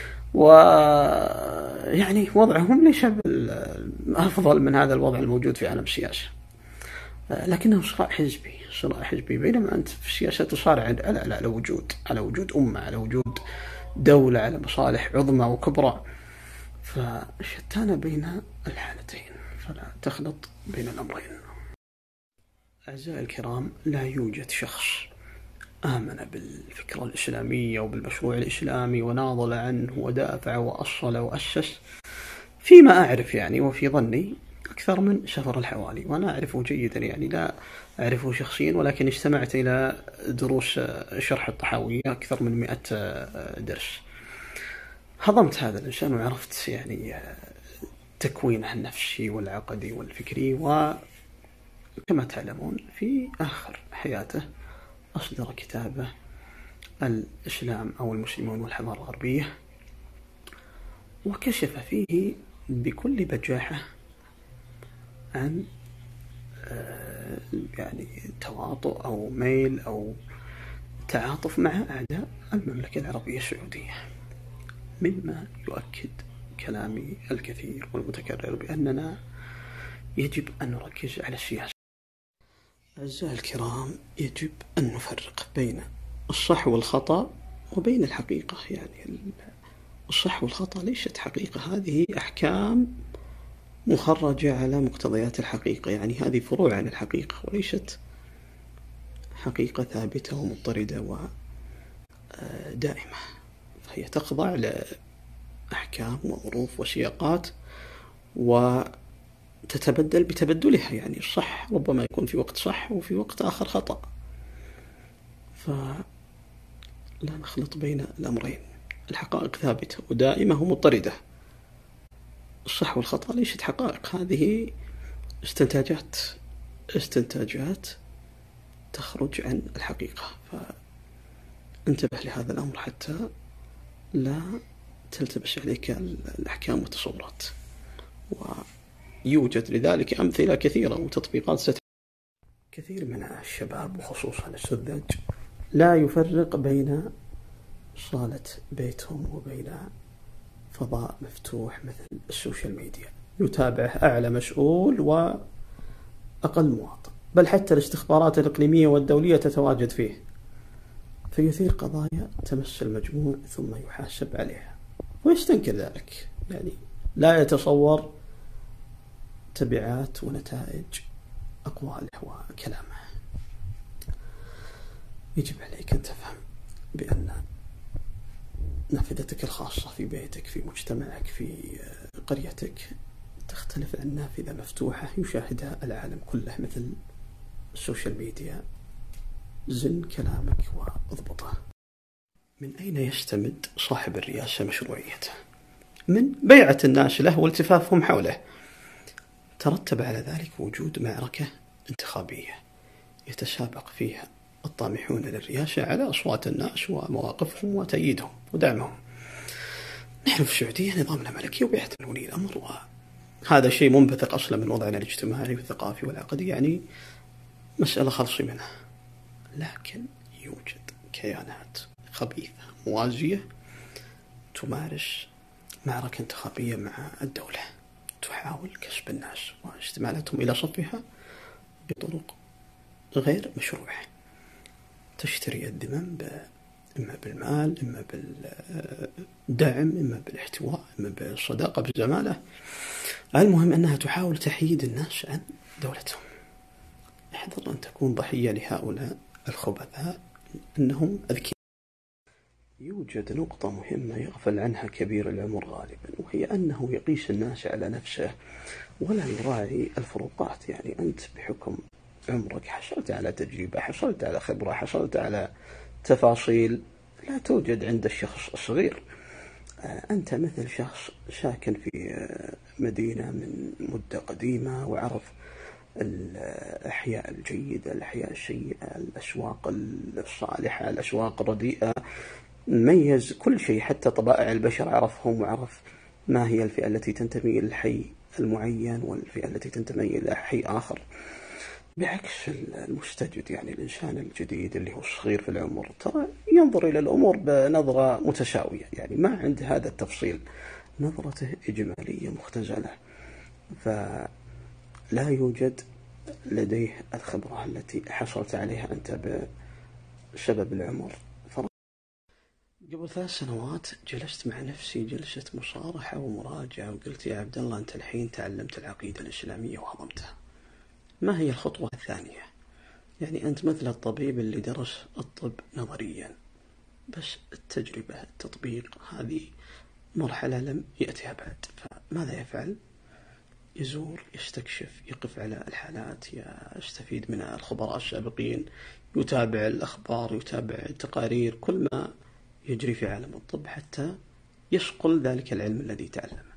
ويعني وضعهم ليس أفضل من هذا الوضع الموجود في عالم السياسة، لكنه صراع حزبي. بينما أنت في السياسة تصارع على وجود أمة، على وجود دولة، على مصالح عظمى وكبرى، فشتان بين الحالتين، فلا تخلط بين الأمرين. أعزائي الكرام، لا يوجد شخص آمن بالفكرة الإسلامية وبالمشروع الإسلامي وناضل عنه ودافع وأصل وأسس فيما أعرف يعني وفي ظني أكثر من سفر الحوالي، وأنا أعرفه جيدا يعني، لا أعرفه شخصيا ولكن استمعت إلى دروس شرح الطحاوية أكثر من 100 درس. هضمت هذا الإنسان وعرفت يعني تكوينه النفسي والعقدي والفكري، وكما تعلمون في آخر حياته أصدر كتابه الإسلام أو المسلمون والحضارة الغربية، وكشف فيه بكل بجاحة عن يعني تواطؤ أو ميل أو تعاطف مع أعداء المملكة العربية السعودية، مما يؤكد كلامي الكثير والمتكرر بأننا يجب أن نركز على السياسة. أعزائي الكرام، يجب أن نفرق بين الصح والخطأ وبين الحقيقة. يعني الصح والخطأ ليست حقيقة، هذه أحكام مخرجة على مقتضيات الحقيقة، يعني هذه فروع عن الحقيقة وليست حقيقة ثابتة ومضطردة ودائمة، فهي تخضع لأحكام وظروف وسياقات وتتبدل بتبدلها. يعني الصح ربما يكون في وقت صح وفي وقت آخر خطأ، فلا نخلط بين الأمرين. الحقائق ثابتة ودائمة ومضطردة، الصح والخطأ ليست حقائق، هذه استنتاجات تخرج عن الحقيقة. فانتبه لهذا الأمر حتى لا تلتبس عليك الأحكام والتصورات، ويوجد لذلك أمثلة كثيرة وتطبيقات. كثير من الشباب وخصوصا السذج لا يفرق بين صالة بيتهم وبين فضاء مفتوح مثل السوشيال ميديا، يتابعه أعلى مسؤول وأقل مواطن، بل حتى الاستخبارات الإقليمية والدولية تتواجد فيه، فيثير قضايا تمس المجموع ثم يحاسب عليها ويستنكر ذلك، يعني لا يتصور تبعات ونتائج أقواله وكلامه. يجب عليك أن تفهم بأن نافذتك الخاصة في بيتك، في مجتمعك، في قريتك تختلف عن نافذة مفتوحة يشاهدها العالم كله مثل السوشيال ميديا. زن كلامك واضبطه. من أين يستمد صاحب الرئاسة مشروعيته؟ من بيعة الناس له والتفافهم حوله. ترتب على ذلك وجود معركة انتخابية يتسابق فيها الطامحون للرئاسة على أصوات الناس ومواقفهم وتأييدهم ودعمهم. نحن في السعودية نظامنا ملكي وبيعة ولي الأمر، وهذا شيء منبثق أصلا من وضعنا الاجتماعي والثقافي والعقدي، يعني مسألة خلصي منها. لكن يوجد كيانات خبيثة موازية تمارس معركة انتخابية مع الدولة، تحاول كسب الناس واستمالتهم إلى صفها بطرق غير مشروع. تشتري الذمم إما بالمال، إما بالدعم، إما بالاحتواء، إما بالصداقة بالزمالة. المهم أنها تحاول تحييد الناس عن دولتهم. احذر أن تكون ضحية لهؤلاء الخبثاء أنهم أذكياء. يوجد نقطة مهمة يغفل عنها كبير العمر غالبا، وهي أنه يقيس الناس على نفسه ولا يراعي الفروقات. يعني أنت بحكم عمرك حصلت على تجربة، حصلت على خبرة، حصلت على تفاصيل لا توجد عند الشخص الصغير. أنت مثل شخص ساكن في مدينة من مدة قديمة وعرف الأحياء الجيدة، الأحياء السيئة، الأسواق الصالحة، الأسواق الرديئة، ميز كل شيء، حتى طبائع البشر عرفهم، وعرف ما هي الفئة التي تنتمي إلى الحي المعين والفئة التي تنتمي إلى حي آخر. بعكس المستجد، يعني الإنسان الجديد اللي هو الصغير في العمر، ترى ينظر إلى الأمور بنظرة متساوية، يعني ما عند هذا التفصيل، نظرته إجمالية مختزلة، فلا يوجد لديه الخبرة التي حصلت عليها أنت بسبب العمر. قبل 3 سنوات جلست مع نفسي جلسة مصارحة ومراجعة، وقلت يا عبد الله أنت الحين تعلمت العقيدة الإسلامية وهضمتها، ما هي الخطوة الثانية؟ يعني أنت مثل الطبيب اللي درس الطب نظريا، بس التجربة التطبيق هذه مرحلة لم يأتها بعد، فماذا يفعل؟ يزور، يستكشف، يقف على الحالات، يستفيد من الخبراء السابقين، يتابع الأخبار، يتابع التقارير، كل ما يجري في عالم الطب حتى يصقل ذلك العلم الذي تعلمه.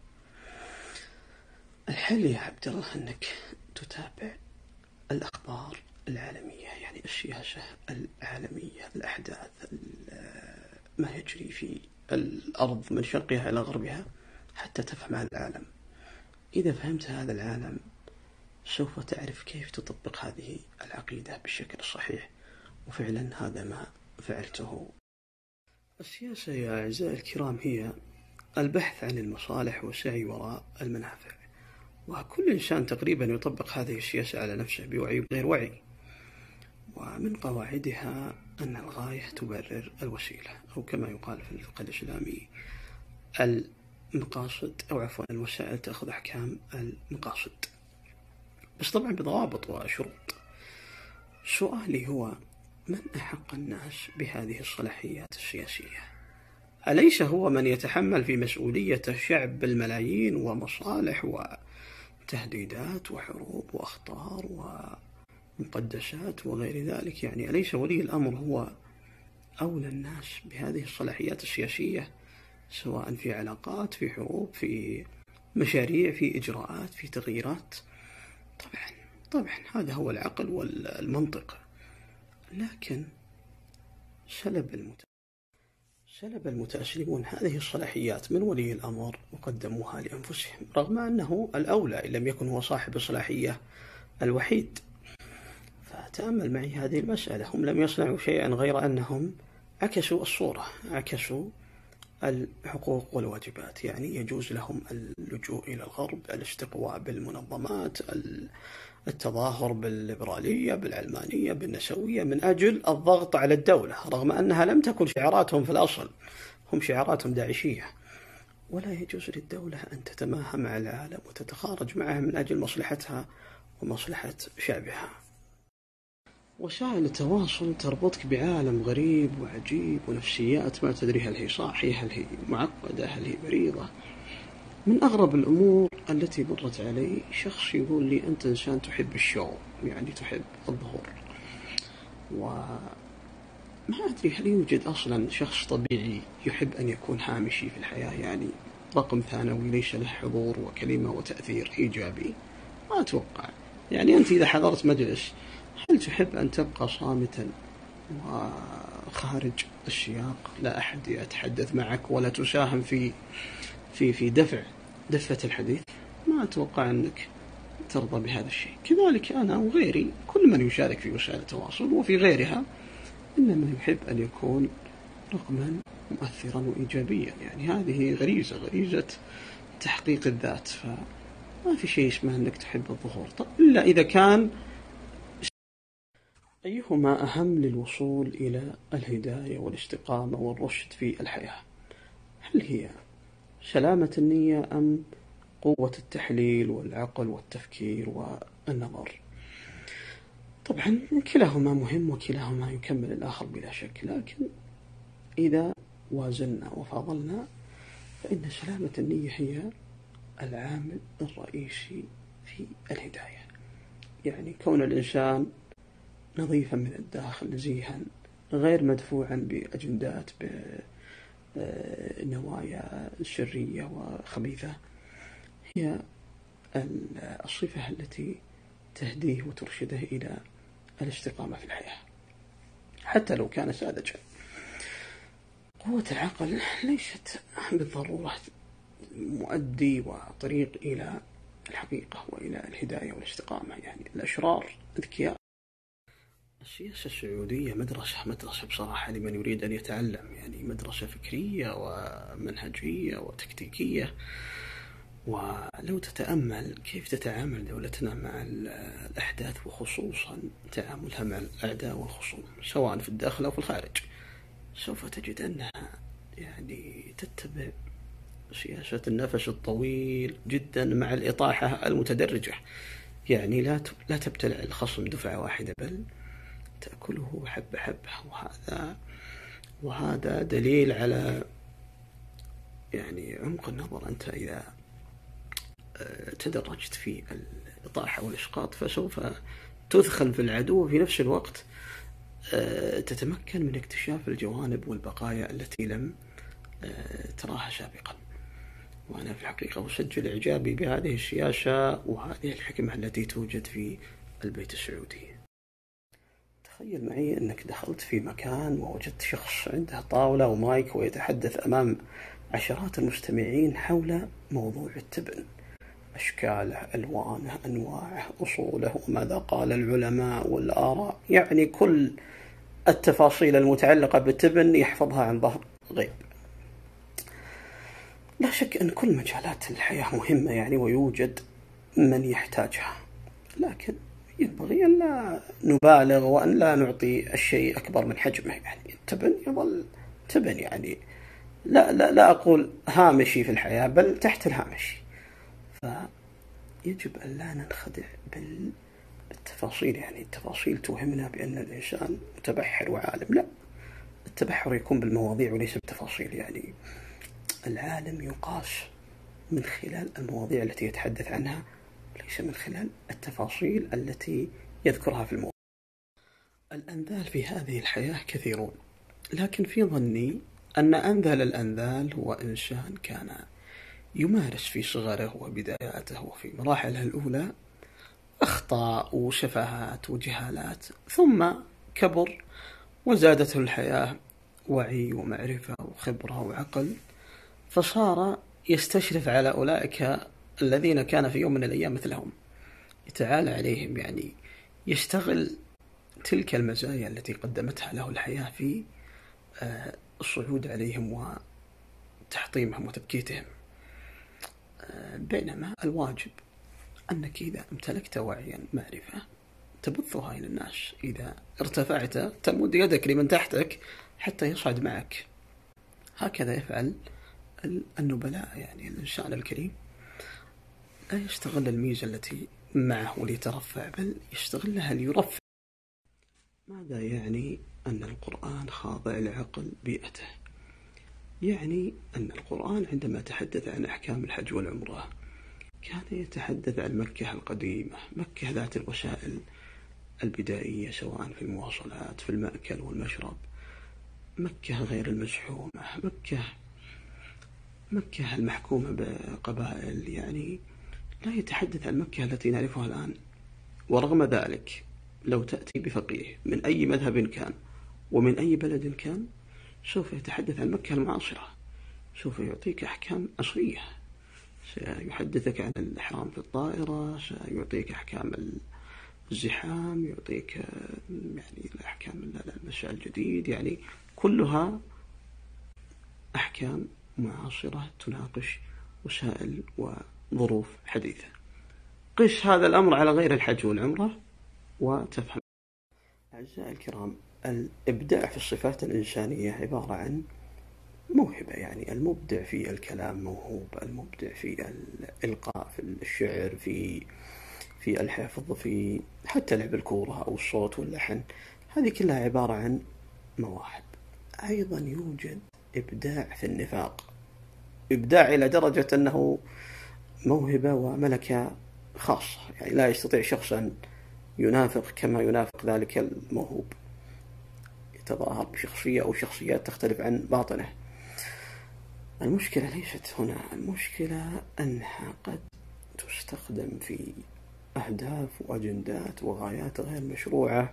الحل يا عبد الله أنك تتابع الأخبار العالمية، يعني السياسة العالمية، الأحداث، ما يجري في الأرض من شرقها إلى غربها، حتى تفهم هذا العالم. إذا فهمت هذا العالم سوف تعرف كيف تطبق هذه العقيدة بالشكل الصحيح، وفعلا هذا ما فعلته. السياسة يا أعزائي الكرام هي البحث عن المصالح والسعي وراء المنافع، وكل إنسان تقريبا يطبق هذه السياسة على نفسه بوعي وغير وعي. ومن قواعدها أن الغاية تبرر الوسيلة، أو كما يقال في الفقه الإسلامي المقاصد، أو عفوا الوسائل تأخذ أحكام المقاصد، بس طبعا بضوابط وشروط. سؤالي هو: من أحق الناس بهذه الصلاحيات السياسية؟ أليس هو من يتحمل في مسؤولية الشعب بالملايين ومصالح وتهديدات وحروب وأخطار ومقدسات وغير ذلك؟ يعني أليس ولي الأمر هو أولى الناس بهذه الصلاحيات السياسية، سواء في علاقات، في حروب، في مشاريع، في إجراءات، في تغييرات؟ طبعا هذا هو العقل والمنطق. لكن سلب المتأسلمون هذه الصلاحيات من ولي الأمر وقدموها لأنفسهم، رغم أنه الأولى إن لم يكن هو صاحب الصلاحية الوحيد. فتأمل معي هذه المسألة، هم لم يصنعوا شيئا غير أنهم عكسوا الصورة، عكسوا الحقوق والواجبات. يعني يجوز لهم اللجوء إلى الغرب، الاستقواء بالمنظمات، التظاهر بالليبرالية، بالعلمانية، بالنسوية، من أجل الضغط على الدولة، رغم أنها لم تكن شعاراتهم في الأصل، هم شعاراتهم داعشية. ولا يجوز للدولة أن تتماهى مع العالم وتتخارج معه من أجل مصلحتها ومصلحة شعبها. وسائل التواصل تربطك بعالم غريب وعجيب ونفسيات ما تدري هل هي صاحية، هل هي معقدة، هل هي مريضة. من أغرب الأمور التي مرت علي شخص يقول لي: أنت إنسان تحب الشو، يعني تحب الظهور. وما أدري هل يوجد أصلا شخص طبيعي يحب أن يكون هامشي في الحياة، يعني رقم ثانوي ليس له حضور وكلمة وتأثير إيجابي؟ ما أتوقع. يعني أنت إذا حضرت مجلس هل تحب أن تبقى صامتا وخارج السياق، لا أحد يتحدث معك ولا تساهم في دفة الحديث؟ ما أتوقع أنك ترضى بهذا الشيء. كذلك أنا وغيري، كل من يشارك في وسائل التواصل وفي غيرها، إن من يحب أن يكون رقما مؤثرا وإيجابيا. يعني هذه غريزة تحقيق الذات، فما في شيء اسمه أنك تحب الظهور، إلا إذا كان أيهما أهم للوصول إلى الهداية والاستقامة والرشد في الحياة؟ هل هي سلامة النية أم قوة التحليل والعقل والتفكير والنظر؟ طبعا كلاهما مهم وكلاهما يكمل الآخر بلا شك، لكن إذا وازلنا وفاضلنا فإن سلامة النية هي العامل الرئيسي في الهداية. يعني كون الإنسان نظيفا من الداخل نزيها غير مدفوعا بأجندات بنوايا شرية وخبيثة هي الصفة التي تهديه وترشده إلى الاستقامة في الحياة حتى لو كان ساذجا. قوة العقل ليست بالضرورة مؤدي وطريق إلى الحقيقة وإلى الهداية والاستقامة. يعني الأشرار أذكياء. السياسة السعودية مدرسة بصراحة لمن يريد أن يتعلم، يعني مدرسة فكرية ومنهجية وتكتيكية. ولو تتأمل كيف تتعامل دولتنا مع الأحداث وخصوصا تعاملها مع الأعداء والخصوم سواء في الداخل أو في الخارج، سوف تجد أنها يعني تتبع سياسة النفس الطويل جدا مع الإطاحة المتدرجة. يعني لا تبتلع الخصم دفعة واحدة بل تأكله حبة حبة. وهذا دليل على يعني عمق النظر. أنت إذا تدرجت في الإطاحة والإسقاط فسوف تثخن في العدو، وفي نفس الوقت تتمكن من اكتشاف الجوانب والبقايا التي لم تراها سابقا. وأنا في الحقيقة أسجل إعجابي بهذه السياسة وهذه الحكمة التي توجد في البيت السعودي. تخيل معي أنك دخلت في مكان ووجدت شخص عنده طاولة ومايك ويتحدث أمام عشرات المستمعين حول موضوع التبن، أشكاله، ألوانه، أنواعه، أصوله، وماذا قال العلماء والآراء. يعني كل التفاصيل المتعلقة بالتبن يحفظها عن ظهر غيب. لا شك أن كل مجالات الحياة مهمة يعني ويوجد من يحتاجها، لكن ينبغي أن لا نبالغ وأن لا نعطي الشيء أكبر من حجمه. يعني التبن يظل تبن، يعني لا أقول هامشي في الحياة بل تحت الهامشي. فيجب أن لا ننخدع بالتفاصيل. يعني التفاصيل توهمنا بأن الإنسان متبحر وعالم. لا، التبحر يكون بالمواضيع وليس بالتفاصيل. يعني العالم يقاس من خلال المواضيع التي يتحدث عنها ليس من خلال التفاصيل التي يذكرها في الموضوع. الأنذال في هذه الحياة كثيرون، لكن في ظني أن أنذل الأنذال هو إنسان كان يمارس في صغره وبداياته وفي مراحله الأولى أخطاء وشفاهات وجهالات، ثم كبر وزادته الحياة وعي ومعرفة وخبرة وعقل، فصار يستشرف على أولئك الذين كان في يوم من الأيام مثلهم، يتعالى عليهم. يعني يستغل تلك المزايا التي قدمتها له الحياة في الصعود عليهم وتحطيمهم وتبكيتهم. بينما الواجب أنك إذا امتلكت وعيا معرفة تبثها إلى الناس. إذا ارتفعت تمد يدك لمن تحتك حتى يصعد معك. هكذا يفعل النبلاء. يعني الإنسان الكريم لا يستغل الميزة التي معه ليترفع بل يستغلها ليرفع. ماذا يعني أن القرآن خاضع لعقل بيئته؟ يعني أن القرآن عندما تحدث عن أحكام الحج والعمرة كان يتحدث عن مكة القديمة، مكة ذات الوسائل البدائية سواء في المواصلات في المأكل والمشرب، مكة غير المزحومة، مكة المحكومة بقبائل. يعني لا يتحدث عن مكة التي نعرفها الآن. ورغم ذلك لو تأتي بفقيه من أي مذهب كان ومن أي بلد كان سوف يتحدث عن مكة المعاصرة، سوف يعطيك أحكام عصرية، سيحدثك عن الإحرام في الطائرة، سيعطيك أحكام الزحام، يعطيك يعني الأحكام المشاء الجديد. يعني كلها أحكام معاصرة تناقش وسائل وظروف حديثة. قس هذا الأمر على غير الحج والعمرة وتفهم. أعزائي الكرام، الإبداع في الصفات الإنسانية عبارة عن موهبة. يعني المبدع في الكلام موهوب، المبدع في الإلقاء في الشعر، في الحفظ، في حتى لعب الكورة أو الصوت واللحن، هذه كلها عبارة عن مواهب. أيضا يوجد إبداع في النفاق، إبداع إلى درجة أنه موهبة وملكة خاصة، يعني لا يستطيع شخص أن ينافق كما ينافق ذلك الموهوب، يتظاهر بشخصية أو شخصيات تختلف عن باطنه. المشكلة ليست هنا، المشكلة أنها قد تستخدم في أهداف وأجندات وغايات غير مشروعة،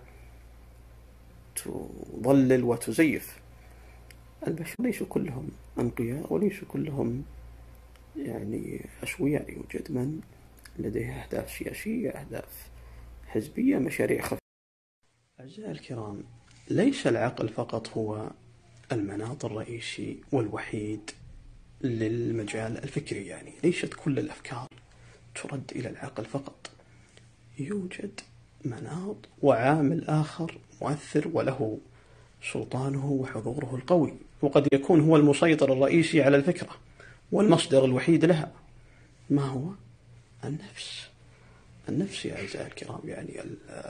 تضلل وتزيف. البشر ليسوا كلهم أنقياء وليسوا كلهم يعني أسوياء، يوجد من لديه أهداف سياسية، أهداف حزبية، مشاريع خفية. أعزائي الكرام، ليس العقل فقط هو المناط الرئيسي والوحيد للمجال الفكري، يعني ليست كل الأفكار ترد إلى العقل فقط، يوجد مناط وعامل آخر مؤثر وله سلطانه وحضوره القوي، وقد يكون هو المسيطر الرئيسي على الفكرة والمصدر الوحيد لها. ما هو؟ النفس. النفس يا أعزائي الكرام، يعني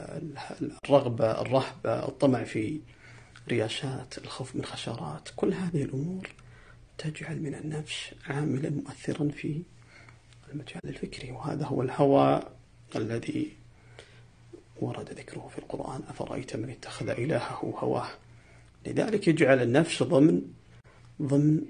الرغبة، الرهبة، الطمع في رياسات، الخوف من خسارات، كل هذه الأمور تجعل من النفس عاملا مؤثرا في المجال الفكري. وهذا هو الهوى الذي ورد ذكره في القرآن: أفرأيت من اتخذ إلهه هواه. لذلك يجعل النفس ضمن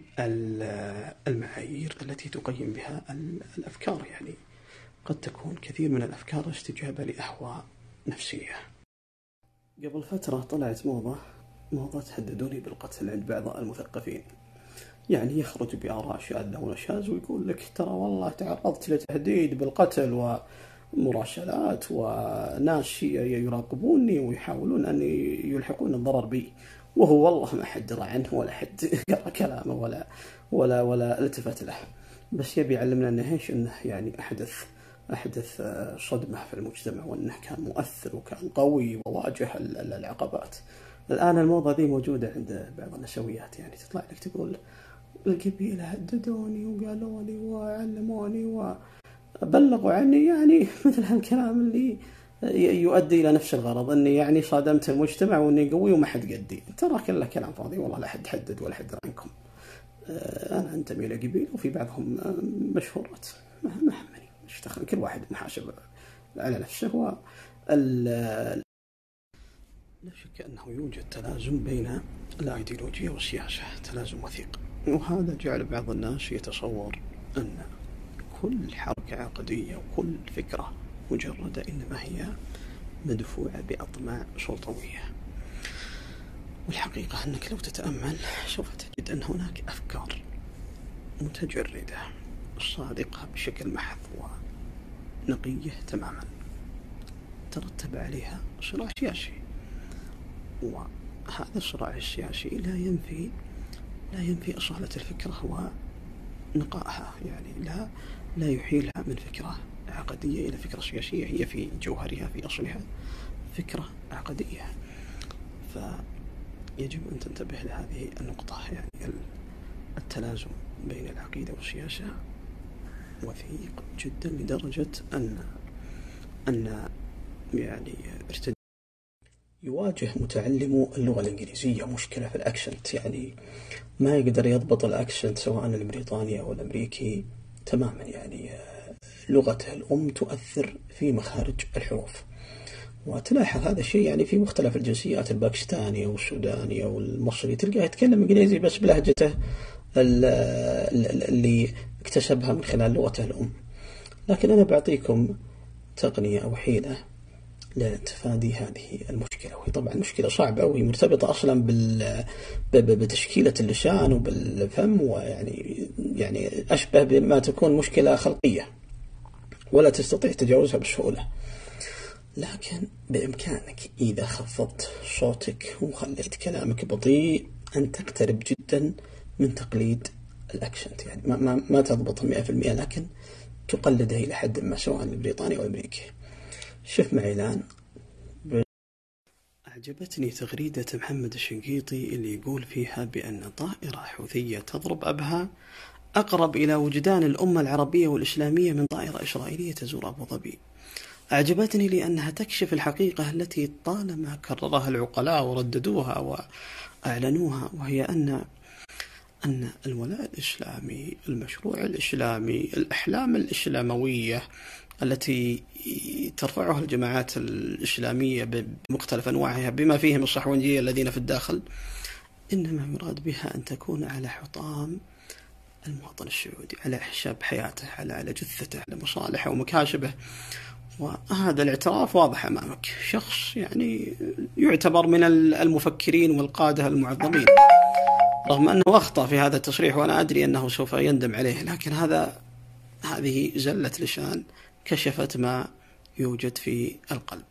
المعايير التي تقيم بها الأفكار. يعني قد تكون كثير من الأفكار استجابة لأهواء نفسية. قبل فترة طلعت موضة تهددوني بالقتل عند بعض المثقفين، يعني يخرج بآراء شاذة ونشاز ويقول لك ترى والله تعرضت لتهديد بالقتل ومراسلات وناس يراقبوني ويحاولون أن يلحقون الضرر بي، وهو والله ما حد درى عنه ولا حد قرأ كلامه ولا التفت له، بس يبي يعلمنا أنه يعني أحدث صدمة في المجتمع، وأنه كان مؤثر وكان قوي وواجه العقبات. الآن الموضة ذي موجودة عند بعض النسويات، يعني تطلع لك تقول القبيلة هددوني وقالوا لي وعلموني وبلغوا عني، يعني مثل هالكلام اللي يؤدي إلى نفس الغرض، أني يعني صادمت المجتمع وأني قوي وما حد قدي. ترى كله كلام فاضي، والله لا حد حدد ولا حد عنكم. أنا أنتمي إلى قبيلة وفي بعضهم مشهورات، ما همني، اشتغل كل واحد محاسب على نفسه. لا شك أنه يوجد تلازم بين الأيديولوجيا والسياسة، تلازم وثيق، وهذا جعل بعض الناس يتصور أن كل حركة عقدية وكل فكرة مجردة إنما هي مدفوعة بأطماع سلطوية. والحقيقة أنك لو تتأمل سوف تجد أن هناك أفكار متجردة صادقة بشكل محض ونقية تماما ترتب عليها صراع سياسي، وهذا الصراع السياسي لا ينفي أصالة الفكرة ونقائها، يعني لا يحيلها من فكرة عقدية إلى فكرة سياسية، هي في جوهرها في أصلها فكرة عقدية. فيجب أن تنتبه لهذه النقطة، يعني التلازم بين العقيدة والسياسة وثيق جدا لدرجة أن يعني يواجه متعلمو اللغة الإنجليزية مشكلة في الأكسنت، يعني ما يقدر يضبط الأكسنت سواء البريطاني أو الأمريكي تماما، يعني لغته الأم تؤثر في مخارج الحروف. وتلاحظ هذا الشيء يعني في مختلف الجنسيات، الباكستاني أو السوداني أو المصري تلقاه يتكلم إنجليزي بس بلهجته اللي اكتسبها من خلال لغته الأم. لكن أنا بعطيكم تقنية أو حيلة لتفادي هذه المشكلة، وهي طبعا مشكلة صعبة وهي مرتبطة أصلا بتشكيلة اللسان وبالفم، ويعني أشبه بما تكون مشكلة خلقية ولا تستطيع تجاوزها بسهولة. لكن بإمكانك إذا خفضت صوتك وخليت كلامك بطيء أن تقترب جدا من تقليد الأكسنت، يعني ما تضبط 100%، لكن تقلدها إلى حد ما سواء البريطاني أو الأمريكي. شوف معي الآن. أعجبتني تغريدة محمد الشنقيطي اللي يقول فيها بأن طائرة حوثية تضرب أبها أقرب إلى وجدان الأمة العربية والإسلامية من طائرة إسرائيلية تزور أبو ظبي. أعجبتني لأنها تكشف الحقيقة التي طالما كررها العقلاء ورددوها وأعلنوها، وهي أن الولاء الإسلامي، المشروع الإسلامي، الأحلام الإسلاموية التي ترفعها الجماعات الإسلامية بمختلف أنواعها بما فيهم الصحوانجية الذين في الداخل، إنما يراد بها أن تكون على حطام المواطن السعودي، على حساب حياته، على جثته، على مصالحه ومكاسبه. وهذا الاعتراف واضح أمامك، شخص يعني يعتبر من المفكرين والقادة المعظمين، رغم أنه أخطأ في هذا التصريح وأنا أدري أنه سوف يندم عليه، لكن هذه زلة لسان كشفت ما يوجد في القلب.